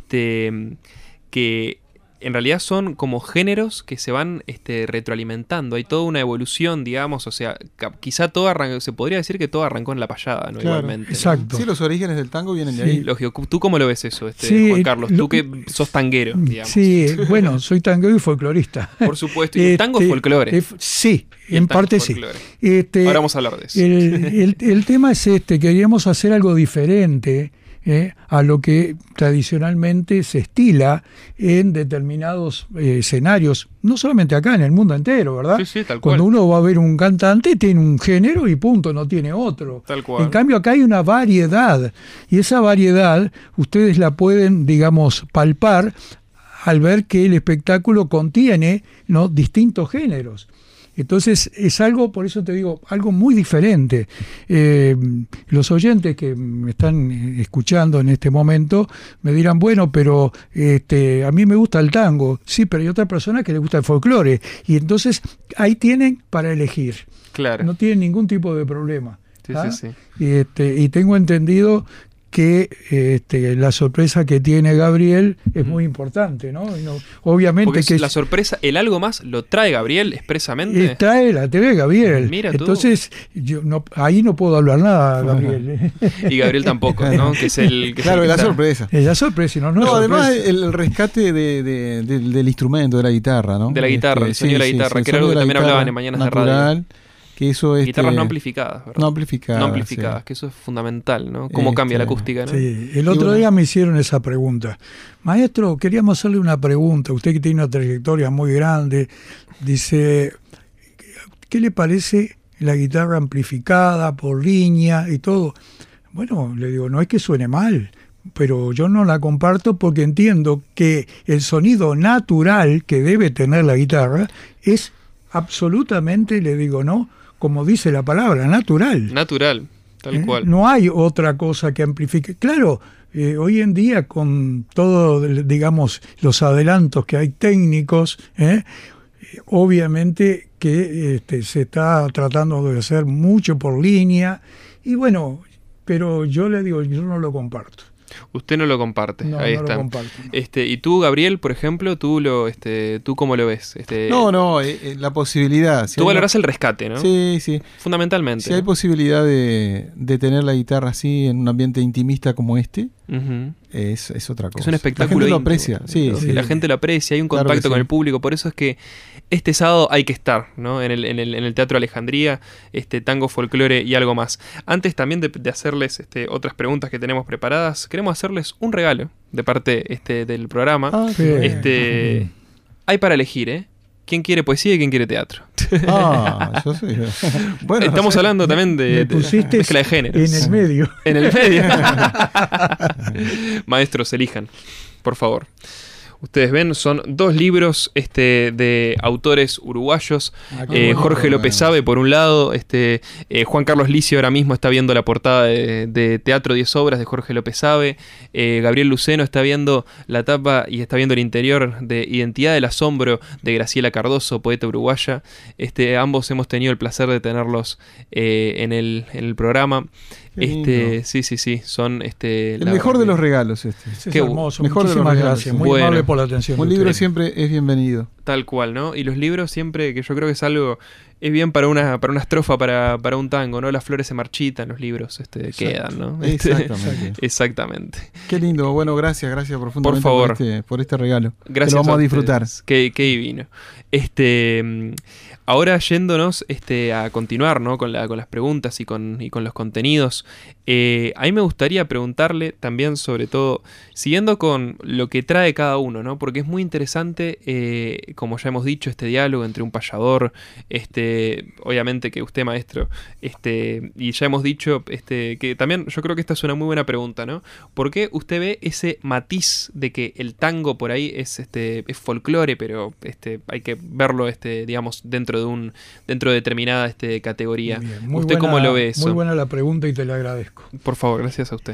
que en realidad son como géneros que se van retroalimentando. Hay toda una evolución, digamos, o sea, quizá todo se podría decir que todo arrancó en la payada, ¿no? Claro, igualmente. Exacto. ¿No? Sí, los orígenes del tango vienen de ahí. Lógico. ¿Tú cómo lo ves eso, sí, Juan Carlos? Tú que sos tanguero, digamos. Sí, bueno, soy tanguero y folclorista. Por supuesto. ¿Y el tango es folclore? Sí, en parte sí. Ahora vamos a hablar de eso. El tema es queríamos hacer algo diferente. A lo que tradicionalmente se estila en determinados escenarios, no solamente acá, en el mundo entero, ¿verdad? Sí, sí, tal cual. Cuando uno va a ver un cantante, tiene un género y punto, no tiene otro. Tal cual. En cambio, acá hay una variedad, y esa variedad ustedes la pueden, digamos, palpar al ver que el espectáculo contiene, ¿no?, distintos géneros. Entonces es algo, por eso te digo, algo muy diferente. Los oyentes que me están escuchando en este momento me dirán, bueno, pero a mí me gusta el tango. Sí, pero hay otra persona que le gusta el folclore. Y entonces ahí tienen para elegir. Claro. No tienen ningún tipo de problema. Sí, ¿ah? sí, sí. Y tengo entendido que la sorpresa que tiene Gabriel es muy importante, ¿no? Obviamente porque que la sorpresa, el algo más lo trae Gabriel expresamente. Trae la TV Gabriel. Mira tú. Entonces, ahí no puedo hablar nada, Gabriel. Y Gabriel tampoco, ¿no? Que es el que claro, es la sorpresa. Es la sorpresa, no sorpresa. Además sorpresa. el rescate del instrumento, de la guitarra, ¿no? De la guitarra, el sonido de la guitarra, que era algo que también hablaban en Mañanas de Radio. Que eso guitarras no amplificadas, ¿verdad? No amplificadas, sí. Que eso es fundamental, ¿no? Cómo cambia la acústica, ¿no? Sí, el otro día me hicieron esa pregunta. Maestro, queríamos hacerle una pregunta. Usted que tiene una trayectoria muy grande, dice, ¿qué le parece la guitarra amplificada por línea y todo? Bueno, le digo, no es que suene mal, pero yo no la comparto porque entiendo que el sonido natural que debe tener la guitarra es absolutamente, le digo, ¿no? Como dice la palabra, natural. Natural, tal cual. No hay otra cosa que amplifique. Claro, hoy en día con todo, digamos, los adelantos que hay técnicos, obviamente que se está tratando de hacer mucho por línea y bueno, pero yo le digo, yo no lo comparto. Usted no lo comparte, no, ahí no está. Lo comparto. Y tú, Gabriel, por ejemplo, tú cómo lo ves. La posibilidad. Si tú valorás el rescate, ¿no? Sí. Fundamentalmente. Si hay posibilidad de tener la guitarra así en un ambiente intimista como este, es otra cosa. Es un espectáculo. La gente lo aprecia. Sí. La gente lo aprecia, hay un contacto con el público, por eso es que este sábado hay que estar, ¿no? En el Teatro Alejandría, tango, folclore y algo más. Antes también de hacerles otras preguntas que tenemos preparadas, queremos hacerles un regalo de parte del programa. Hay para elegir, ¿eh? ¿Quién quiere poesía y quién quiere teatro? Yo sí. Bueno, estamos hablando también de mezcla de géneros. En el medio. En el medio. Maestros, elijan, por favor. Ustedes ven, son 2 libros de autores uruguayos. Jorge López Sabe, por un lado. Juan Carlos Licio ahora mismo está viendo la portada de Teatro 10 Obras de Jorge López Sabe. Gabriel Luceno está viendo la tapa y está viendo el interior de Identidad del Asombro de Graciela Cardoso, poeta uruguaya. Ambos hemos tenido el placer de tenerlos en el programa. Sí, son el mejor de los regalos. Es hermoso. Mejor de los Muchísimas regalos. gracias. Muy amable por la atención. Un libro siempre es bienvenido. Tal cual, ¿no? Y los libros siempre, que yo creo que es bien para una estrofa, para un tango, ¿no? Las flores se marchitan, los libros quedan, ¿no? Exactamente. Qué lindo. Bueno, gracias profundamente por favor. por este regalo. Gracias. Que lo vamos a disfrutar. Qué divino. Ahora yéndonos a continuar, ¿no? con las preguntas y con los contenidos, a mí me gustaría preguntarle también, sobre todo, siguiendo con lo que trae cada uno, ¿no? Porque es muy interesante, como ya hemos dicho, este diálogo entre un payador, obviamente que usted, maestro, y ya hemos dicho que también yo creo que esta es una muy buena pregunta, ¿no? ¿Por qué usted ve ese matiz de que el tango por ahí es folclore, pero hay que verlo digamos dentro de determinada categoría? Muy ¿Usted buena, cómo lo ve eso? Muy buena la pregunta y te la agradezco. Por favor, gracias a usted.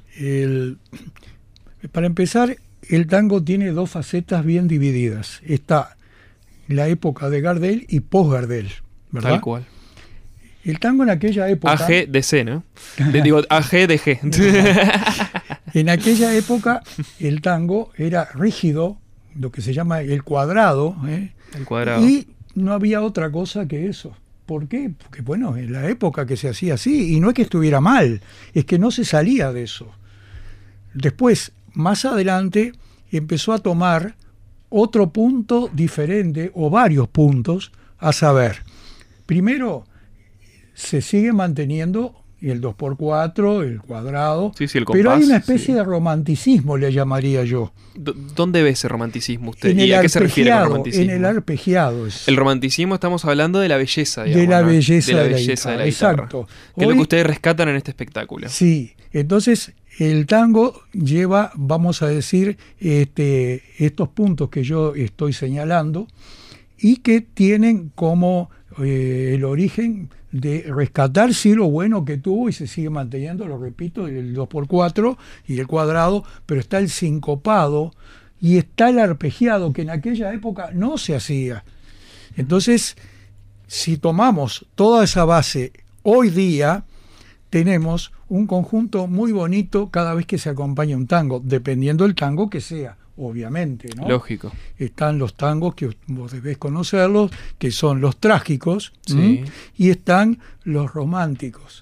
Para empezar, el tango tiene 2 facetas bien divididas. Está la época de Gardel y post-Gardel, ¿verdad? Tal cual. El tango en aquella época... AGDC, ¿no? Digo, AGDG. En aquella época el tango era rígido, lo que se llama el cuadrado. El cuadrado. Y no había otra cosa que eso. ¿Por qué? Porque, bueno, en la época que se hacía así, y no es que estuviera mal, es que no se salía de eso. Después, más adelante, empezó a tomar otro punto diferente, o varios puntos, a saber, primero, se sigue manteniendo el 2x4, el cuadrado, el compás, pero hay una especie de romanticismo, le llamaría yo. ¿Dónde ve ese romanticismo usted? ¿Y a qué se refiere con romanticismo? En el arpegiado. El romanticismo, estamos hablando de la belleza, digamos, de la belleza de la guitarra, guitarra. Exacto. Que es lo que ustedes rescatan en este espectáculo. Sí, entonces el tango lleva, vamos a decir, estos puntos que yo estoy señalando y que tienen como el origen de rescatar sí lo bueno que tuvo y se sigue manteniendo, lo repito, el 2x4 y el cuadrado, pero está el sincopado y está el arpegiado, que en aquella época no se hacía. Entonces, si tomamos toda esa base hoy día, tenemos un conjunto muy bonito cada vez que se acompaña un tango, dependiendo del tango que sea, obviamente, ¿no? Lógico. Están los tangos que vos debés conocerlos, que son los trágicos, Sí. y están los románticos.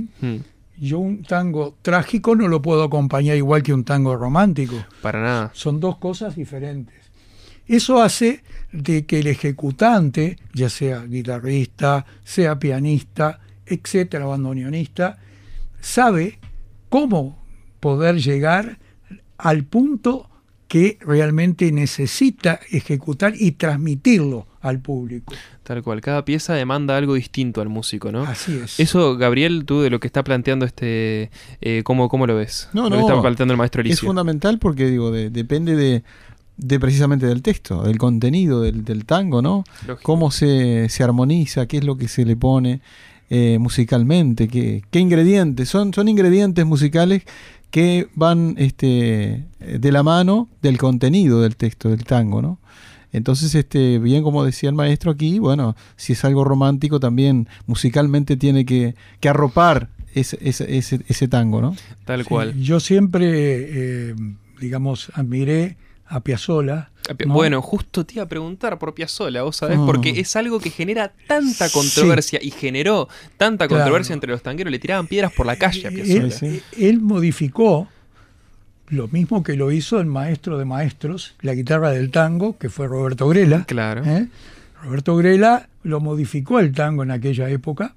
Yo un tango trágico no lo puedo acompañar igual que un tango romántico. Para nada. Son dos cosas diferentes. Eso hace de que el ejecutante, ya sea guitarrista, sea pianista, etcétera, bandoneonista, sabe cómo poder llegar al punto que realmente necesita ejecutar y transmitirlo al público. Tal cual, cada pieza demanda algo distinto al músico, ¿no? Así es. Eso, Gabriel, tú de lo que está planteando ¿cómo lo ves? No, lo que está planteando el maestro Elicio. Es fundamental porque digo, depende de precisamente del texto, del contenido del tango, ¿no? Lógico. Cómo se armoniza, qué es lo que se le pone musicalmente, qué ingredientes, son ingredientes musicales que van de la mano del contenido del texto del tango, ¿no? Entonces, bien como decía el maestro aquí, bueno, si es algo romántico también musicalmente tiene que arropar ese tango, ¿no? Tal cual. Yo siempre, digamos, admiré a Piazzolla. ¿no? Bueno, justo te iba a preguntar por Piazzolla, vos sabés, porque es algo que genera tanta controversia y generó tanta controversia entre los tangueros, le tiraban piedras por la calle a Piazzolla. Él modificó lo mismo que lo hizo el maestro de maestros, la guitarra del tango, que fue Roberto Grela. Claro. Roberto Grela lo modificó el tango en aquella época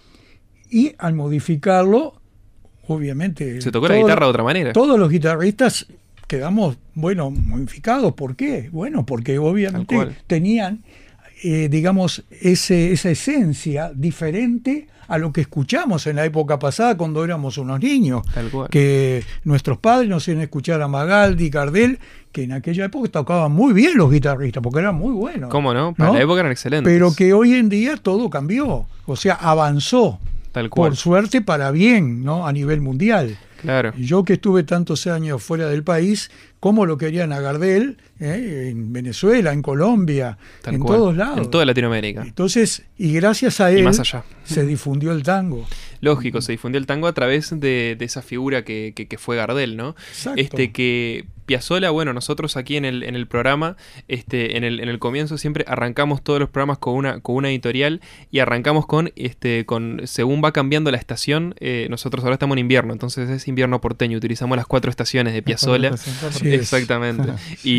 y al modificarlo, obviamente... Se tocó la guitarra de otra manera. Todos los guitarristas quedamos, modificados. ¿Por qué? Bueno, porque obviamente tenían, digamos, esa esencia diferente a lo que escuchamos en la época pasada cuando éramos unos niños. Tal cual. Que nuestros padres nos hacían escuchar a Magaldi, Gardel, que en aquella época tocaban muy bien los guitarristas, porque eran muy buenos. ¿Cómo no? Para la época eran excelentes. Pero que hoy en día todo cambió, o sea, avanzó. Tal cual. Por suerte para bien, ¿no? A nivel mundial. Claro. Yo que estuve tantos años fuera del país, ¿cómo lo querían a Gardel? En Venezuela, en Colombia, en todos lados. En toda Latinoamérica. Entonces, y gracias a él, y más allá, se difundió el tango. Lógico, se difundió el tango a través de esa figura que fue Gardel, ¿no? Exacto. Que Piazzolla, bueno, nosotros aquí en el programa, en el comienzo siempre arrancamos todos los programas con una editorial y arrancamos con según va cambiando la estación, nosotros ahora estamos en invierno, entonces es invierno porteño, utilizamos las 4 estaciones de Piazzolla. Exactamente.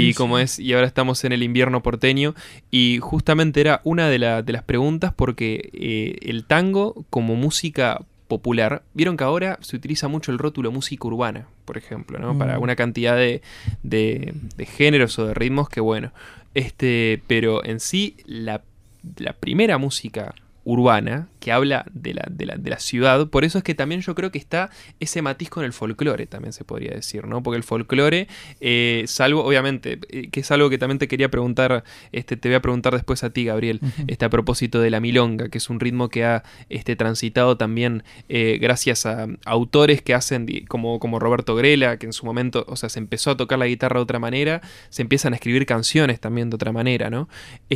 Y ahora estamos en el invierno porteño y justamente era una de las preguntas porque el tango como música popular, vieron que ahora se utiliza mucho el rótulo música urbana, por ejemplo, ¿no? Para una cantidad de géneros o de ritmos que bueno, pero en sí la primera música urbana que habla de la ciudad, por eso es que también yo creo que está ese matiz con el folclore, también se podría decir, ¿no? Porque el folclore, salvo, obviamente, que es algo que también te quería preguntar, te voy a preguntar después a ti, Gabriel, a propósito de la milonga, que es un ritmo que ha transitado también gracias a autores que hacen, como Roberto Grela, que en su momento, o sea, se empezó a tocar la guitarra de otra manera, se empiezan a escribir canciones también de otra manera, ¿no?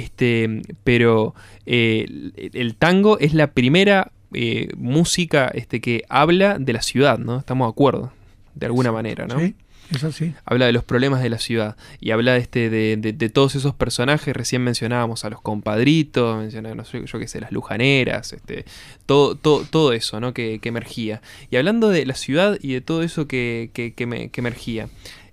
Pero el tango es la primera música que habla de la ciudad, ¿no? Estamos de acuerdo, de alguna manera, ¿no? Sí, es así. Habla de los problemas de la ciudad y habla de todos esos personajes. Recién mencionábamos a los compadritos, mencionábamos, yo qué sé, las lujaneras, todo eso, ¿no? que emergía. Y hablando de la ciudad y de todo eso que emergía,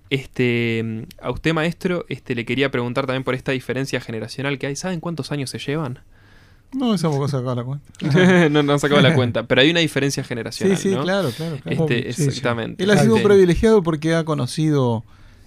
a usted, maestro, le quería preguntar también por esta diferencia generacional que hay. ¿Saben cuántos años se llevan? No, esa poco sacaba la cuenta. no sacaba la cuenta, pero hay una diferencia generacional, sí, ¿no? Claro. Exactamente. Él ha sido un privilegiado porque ha conocido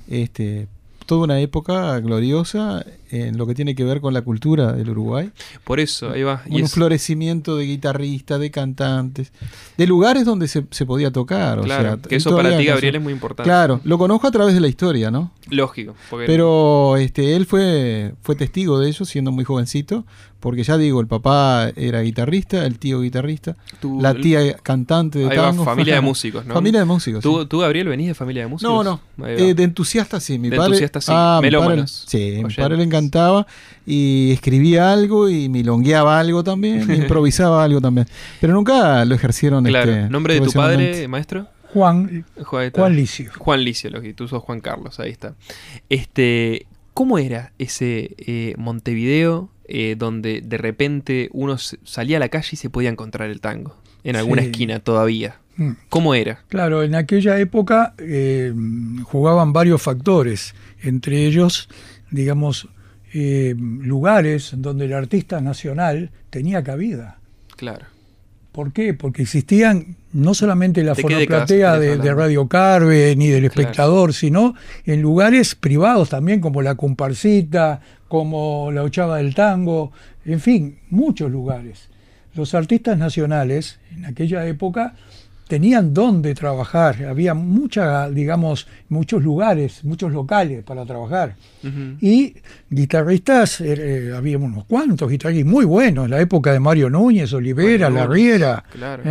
toda una época gloriosa en lo que tiene que ver con la cultura del Uruguay. Por eso, ahí va. Un florecimiento de guitarristas, de cantantes, de lugares donde se podía tocar. Claro, o sea, que eso para ti, Gabriel, es muy importante. Claro, lo conozco a través de la historia, ¿no? Lógico. Pero él fue testigo de ello siendo muy jovencito, porque ya digo, el papá era guitarrista, el tío guitarrista, la tía cantante de tango. Familia de músicos, ¿no? Familia de músicos. ¿Tú, Gabriel, venís de familia de músicos? No. De entusiasta sí. Mi padre, entusiasta sí. Melómanos. Mi padre le encantaba cantaba y escribía algo y milongueaba algo también, improvisaba algo también. Pero nunca lo ejercieron. Claro. ¿Nombre de tu padre, maestro? Juan Licio. Juan Licio, y tú sos Juan Carlos, ahí está. ¿Cómo era ese Montevideo donde de repente uno salía a la calle y se podía encontrar el tango? En alguna esquina todavía. ¿Cómo era? Claro, en aquella época jugaban varios factores, entre ellos, digamos, lugares donde el artista nacional tenía cabida. Claro. ¿Por qué? Porque existían no solamente la ¿De qué fonoplatea de Radio Carve ni del Espectador, sino en lugares privados también, como la Comparsita, como la Ochava del Tango, en fin, muchos lugares. Los artistas nacionales en aquella época tenían dónde trabajar, había muchos lugares, muchos locales para trabajar. Y guitarristas, había unos cuantos guitarristas muy buenos, la época de Mario Núñez, Olivera, Larriera. Claro.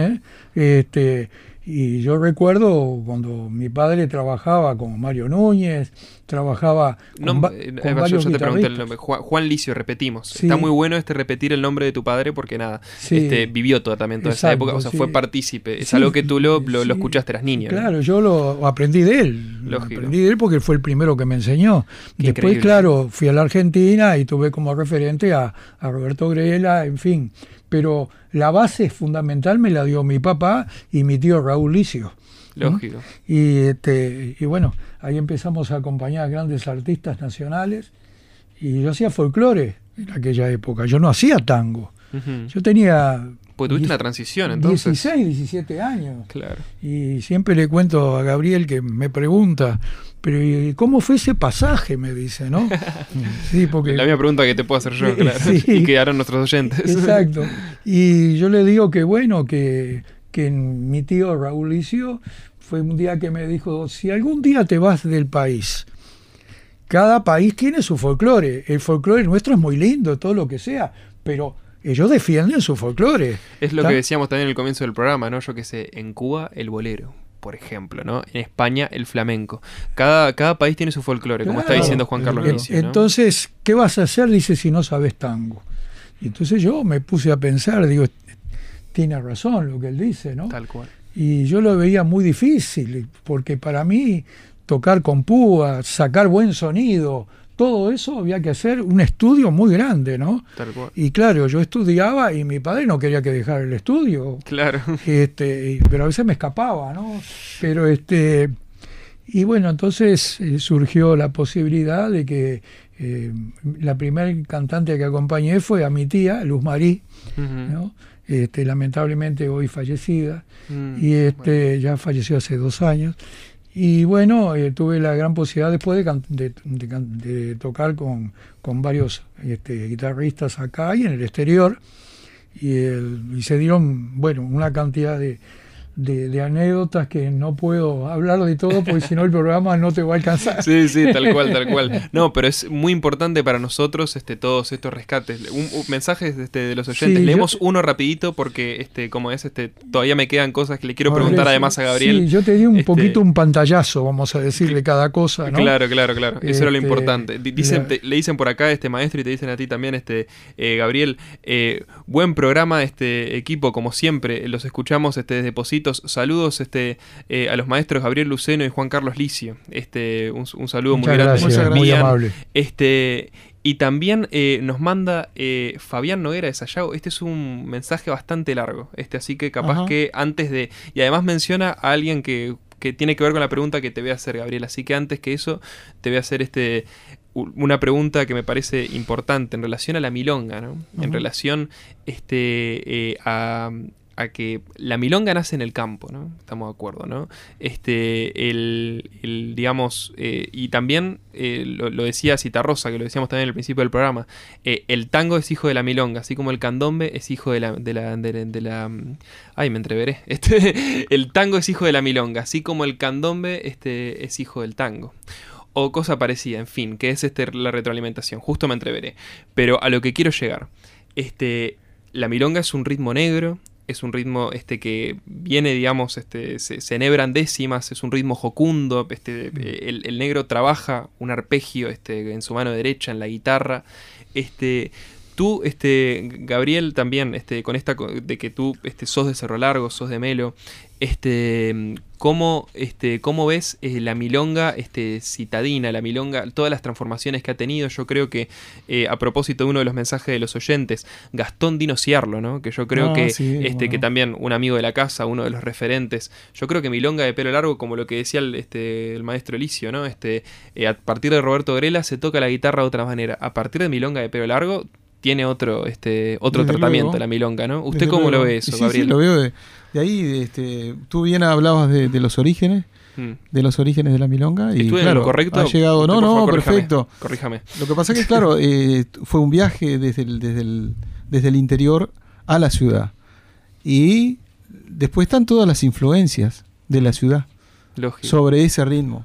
Y yo recuerdo cuando mi padre trabajaba con Mario Núñez, trabajaba con varios yo te pregunté el guitarristas. nombre. Juan Licio, repetimos. Sí. Está muy bueno repetir el nombre de tu padre porque vivió también toda esa época, o sea, fue partícipe. Es algo que tú lo escuchaste, eras niño. Claro, ¿no? Yo lo aprendí de él. Lógico. Aprendí de él porque fue el primero que me enseñó. Qué Después, increíble. claro, fui a la Argentina y tuve como referente a Roberto Grela, en fin. Pero la base fundamental me la dio mi papá y mi tío Raúl Licio. Lógico. Y bueno, ahí empezamos a acompañar a grandes artistas nacionales y yo hacía folclore en aquella época. Yo no hacía tango. Yo tenía... Pues tuviste una transición, entonces. 16, 17 años. Claro. Y siempre le cuento a Gabriel que me pregunta, pero ¿y cómo fue ese pasaje? Me dice, ¿no? Sí, porque... La misma pregunta que te puedo hacer yo, claro. Sí. Y que harán nuestros oyentes. Exacto. Y yo le digo que bueno, que mi tío Raúl Licio fue un día que me dijo, si algún día te vas del país, cada país tiene su folclore. El folclore nuestro es muy lindo, todo lo que sea, pero ellos defienden su folclore. Es lo que decíamos también en el comienzo del programa, ¿no? Yo que sé, en Cuba el bolero, por ejemplo, ¿no? En España el flamenco. Cada país tiene su folclore, como está diciendo Juan Carlos Licio, ¿no? Entonces, ¿qué vas a hacer? Dice, si no sabes tango. Y entonces yo me puse a pensar, digo, tiene razón lo que él dice, ¿no? Tal cual. Y yo lo veía muy difícil, porque para mí tocar con púa, sacar buen sonido, todo eso había que hacer un estudio muy grande, ¿no? Tal cual. Y claro, yo estudiaba y mi padre no quería que dejara el estudio. Claro. Pero a veces me escapaba, ¿no? Pero y bueno, entonces surgió la posibilidad de que la primer cantante que acompañé fue a mi tía, Luz Marí, ¿no? Lamentablemente hoy fallecida, y ya falleció hace 2 años. Y bueno, tuve la gran posibilidad después de tocar con varios guitarristas acá y en el exterior, y se dieron, bueno, una cantidad de anécdotas que no puedo hablar de todo porque si no el programa no te va a alcanzar. Sí, tal cual. No, pero es muy importante para nosotros todos estos rescates. Un mensaje de los oyentes. Sí, leemos uno rapidito porque todavía me quedan cosas que le quiero preguntar además a Gabriel. Sí, yo te di un poquito un pantallazo, vamos a decirle cada cosa, ¿no? Claro. Eso era lo importante. Le dicen por acá maestro y te dicen a ti también, Gabriel, buen programa, equipo, como siempre, los escuchamos desde Positos. Saludos a los maestros Gabriel Luceno y Juan Carlos Licio. Un saludo muy grande. Muchas gracias, muy amable. Y también nos manda Fabián Noguera de Sayago. Este es un mensaje bastante largo. Así que capaz que antes de... Y además menciona a alguien que tiene que ver con la pregunta que te voy a hacer, Gabriel. Así que antes que eso, te voy a hacer una pregunta que me parece importante en relación a la milonga, ¿no? En relación a que la milonga nace en el campo, ¿no? Estamos de acuerdo, ¿no? Digamos, y también lo decía Citarrosa, que lo decíamos también al principio del programa, el tango es hijo de la milonga, así como el candombe es hijo de la ay, me entreveré. El tango es hijo de la milonga, así como el candombe es hijo del tango. O cosa parecida, en fin, que es la retroalimentación. Justo me entreveré. Pero a lo que quiero llegar, la milonga es un ritmo negro, es un ritmo que viene, digamos, se enhebran décimas, es un ritmo jocundo, el negro trabaja un arpegio en su mano derecha en la guitarra. Tú, Gabriel, también, con esta de que tú sos de Cerro Largo, sos de Melo, ¿cómo ves la milonga citadina, la milonga, todas las transformaciones que ha tenido? Yo creo que, a propósito de uno de los mensajes de los oyentes, Gastón Dino Ciarlo, ¿no? Que yo creo que también un amigo de la casa, uno de los referentes, yo creo que milonga de pelo largo, como lo que decía el maestro Elicio, ¿no? A partir de Roberto Grela se toca la guitarra de otra manera. A partir de milonga de pelo largo tiene otro tratamiento luego, la milonga, ¿no? ¿Usted cómo lo ve eso, Gabriel? Sí, lo veo de ahí. Tú bien hablabas de los orígenes, de los orígenes de la milonga. Y ¿estuve claro, en lo correcto? Ha llegado, no, perfecto. Corríjame. Lo que pasa es que, claro, fue un viaje desde el interior a la ciudad. Y después están todas las influencias de la ciudad. Lógico. Sobre ese ritmo.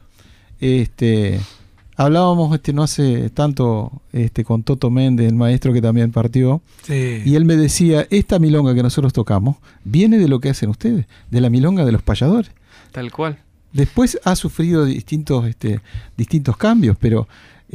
Hablábamos no hace tanto con Toto Méndez, el maestro que también partió, y él me decía, esta milonga que nosotros tocamos viene de lo que hacen ustedes, de la milonga de los payadores. Tal cual. Después ha sufrido distintos cambios, pero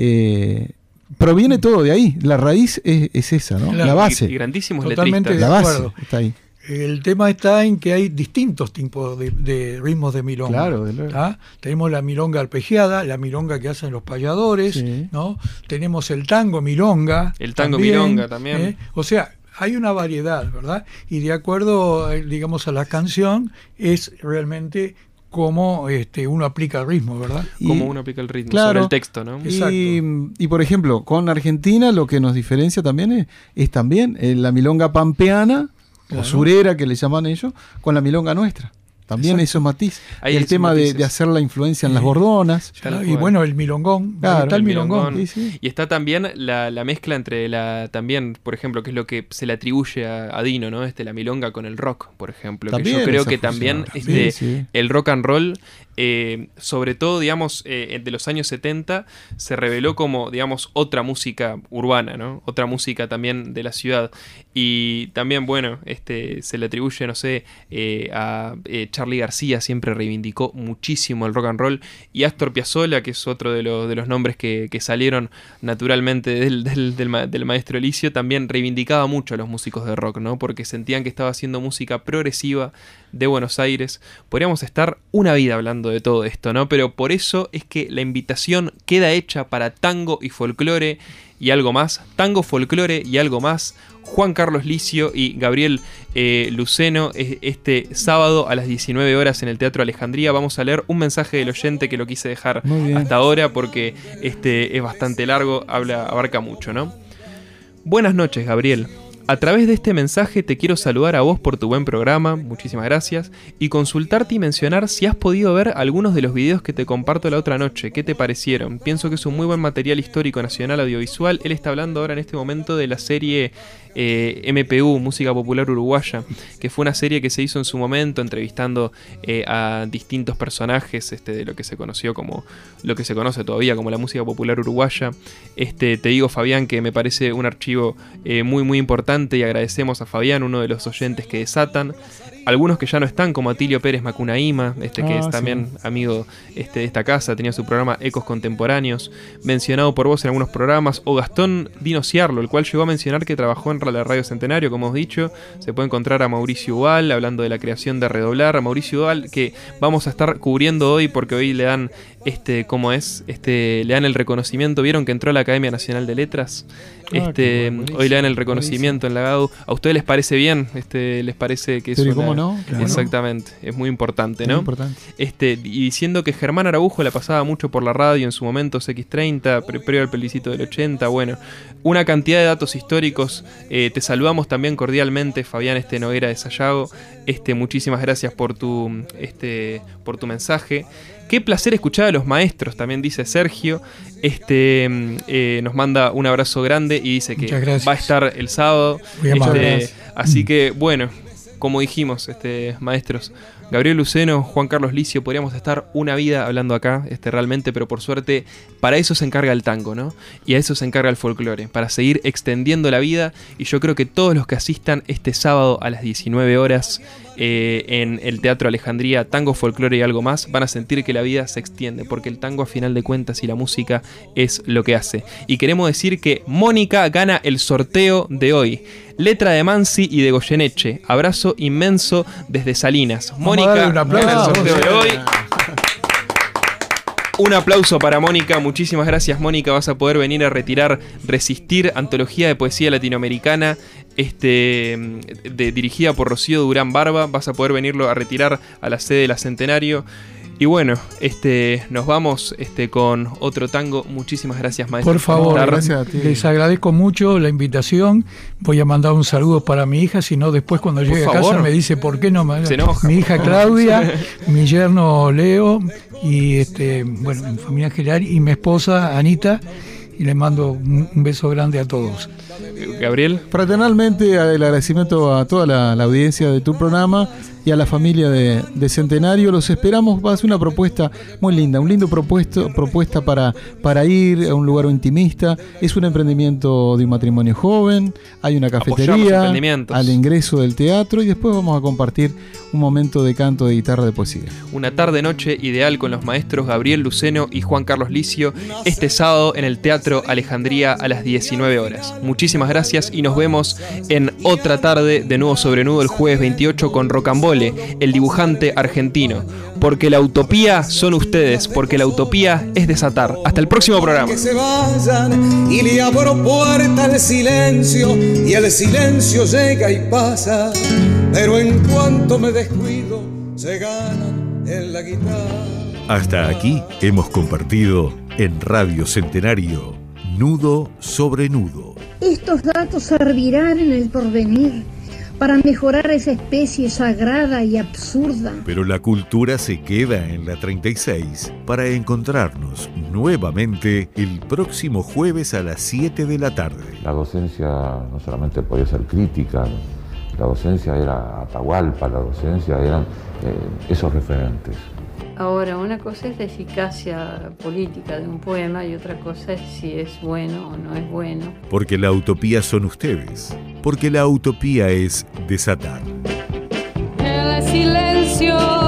proviene todo de ahí. La raíz es esa, ¿no? Claro, la base. Y grandísimos totalmente letristas. La base está ahí. El tema está en que hay distintos tipos de ritmos de milonga. Claro, tenemos la milonga arpegiada, la milonga que hacen los payadores, ¿no? Tenemos el tango milonga. El tango milonga también. O sea, hay una variedad, ¿verdad? Y de acuerdo, digamos, a la canción, es realmente cómo uno aplica el ritmo, ¿verdad? Cómo uno aplica el ritmo, claro, sobre el texto, ¿no? Exacto. Y por ejemplo, con Argentina lo que nos diferencia también es también la milonga pampeana, o surera, que le llaman ellos, con la milonga nuestra. También esos matices. El tema de hacer la influencia en las bordonas. Y bueno, el milongón. Claro, está el milongón. Sí. Y está también la mezcla entre también, por ejemplo, que es lo que se le atribuye a Dino, ¿no? La milonga con el rock, por ejemplo. También que yo creo que también sí. el rock and roll, sobre todo, digamos, de los años 70, se reveló como, digamos, otra música urbana, ¿no? Otra música también de la ciudad. Y también, bueno, se le atribuye, no sé, a Charly García siempre reivindicó muchísimo el rock and roll, y Astor Piazzolla, que es otro de los nombres que salieron naturalmente del maestro Elicio, también reivindicaba mucho a los músicos de rock, ¿no? Porque sentían que estaba haciendo música progresiva de Buenos Aires. Podríamos estar una vida hablando de todo esto, ¿no? Pero por eso es que la invitación queda hecha para tango y folclore y algo más. Tango, folclore y algo más. Juan Carlos Licio y Gabriel Luceno, este sábado a las 19 horas en el Teatro Alejandría. Vamos a leer un mensaje del oyente que lo quise dejar hasta ahora porque es bastante largo, abarca mucho, ¿no? Buenas noches, Gabriel. A través de este mensaje te quiero saludar a vos por tu buen programa, muchísimas gracias, y consultarte y mencionar si has podido ver algunos de los videos que te comparto la otra noche. ¿Qué te parecieron? Pienso que es un muy buen material histórico nacional audiovisual. Él está hablando ahora en este momento de la serie MPU, Música Popular Uruguaya, que fue una serie que se hizo en su momento entrevistando a distintos personajes de lo que se conoció como, lo que se conoce todavía como la música popular uruguaya. Te digo, Fabián, que me parece un archivo muy muy importante, y agradecemos a Fabián, uno de los oyentes que desatan. Algunos que ya no están, como Atilio Pérez Macunaíma, que es también amigo de esta casa, tenía su programa Ecos Contemporáneos, mencionado por vos en algunos programas, o Gastón Dino Ciarlo, el cual llegó a mencionar que trabajó en la Radio Centenario, como hemos dicho. Se puede encontrar a Mauricio Ubal, hablando de la creación de Redoblar, a Mauricio Ubal, que vamos a estar cubriendo hoy, porque hoy le dan, le dan el reconocimiento. ¿Vieron que entró a la Academia Nacional de Letras? Hoy le dan el reconocimiento en la GAU. ¿A ustedes les parece bien? ¿Les parece que es una... ¿Cómo no? Claro. Exactamente, es muy importante, ¿no? Muy importante. Y diciendo que Germán Araujo la pasaba mucho por la radio en su momento, X30, previo al plebiscito del 80, bueno, una cantidad de datos históricos. Te saludamos también cordialmente, Fabián Noguera de Sayago. Muchísimas gracias por tu mensaje. Qué placer escuchar a los maestros, también dice Sergio. Nos manda un abrazo grande y dice que va a estar el sábado. Así que, bueno, como dijimos, maestros, Gabriel Luceno, Juan Carlos Licio, podríamos estar una vida hablando acá, realmente, pero por suerte, para eso se encarga el tango, ¿no? Y a eso se encarga el folclore, para seguir extendiendo la vida, y yo creo que todos los que asistan este sábado a las 19 horas en el Teatro Alejandría, Tango, Folclore y Algo Más, van a sentir que la vida se extiende, porque el tango a final de cuentas y la música es lo que hace. Y queremos decir que Mónica gana el sorteo de hoy. Letra de Mansi y de Goyeneche. Abrazo inmenso desde Salinas. Mónica gana el sorteo de hoy. Un aplauso para Mónica, muchísimas gracias Mónica, vas a poder venir a retirar Resistir, antología de poesía latinoamericana, dirigida por Rocío Durán Barba, vas a poder venirlo a retirar a la sede de la Centenario. Y bueno, nos vamos con otro tango. Muchísimas gracias, maestro. Por favor, gracias a ti. Les agradezco mucho la invitación. Voy a mandar un saludo para mi hija, si no después cuando llegue a casa me dice por qué no me... Se enoja. Mi hija Claudia, mi yerno Leo y bueno, mi familia en general y mi esposa Anita. Y les mando un beso grande a todos. Gabriel. Fraternalmente, el agradecimiento a toda la audiencia de tu programa y a la familia de Centenario. Los esperamos. Va a ser una propuesta muy linda, un lindo propuesta para ir a un lugar intimista. Es un emprendimiento de un matrimonio joven. Hay una cafetería al ingreso del teatro y después vamos a compartir un momento de canto, de guitarra, de poesía. Una tarde-noche ideal con los maestros Gabriel Luceno y Juan Carlos Licio este sábado en el Teatro Alejandría a las 19 horas. Muchísimas gracias y nos vemos en otra tarde de Nudo sobre Nudo el jueves 28 con Rocambole, el dibujante argentino. Porque la utopía son ustedes, porque la utopía es desatar. Hasta el próximo programa. Que se vayan y le abro puerta al silencio y el silencio llega y pasa, pero en cuanto me descuido se ganan en la guitarra. Hasta aquí hemos compartido en Radio Centenario Nudo sobre Nudo. Estos datos servirán en el porvenir para mejorar esa especie sagrada y absurda. Pero la cultura se queda en la 36 para encontrarnos nuevamente el próximo jueves a las 7 de la tarde. La docencia no solamente podía ser crítica, la docencia era Atahualpa, la docencia eran esos referentes. Ahora, una cosa es la eficacia política de un poema y otra cosa es si es bueno o no es bueno. Porque la utopía son ustedes. Porque la utopía es desatar. El silencio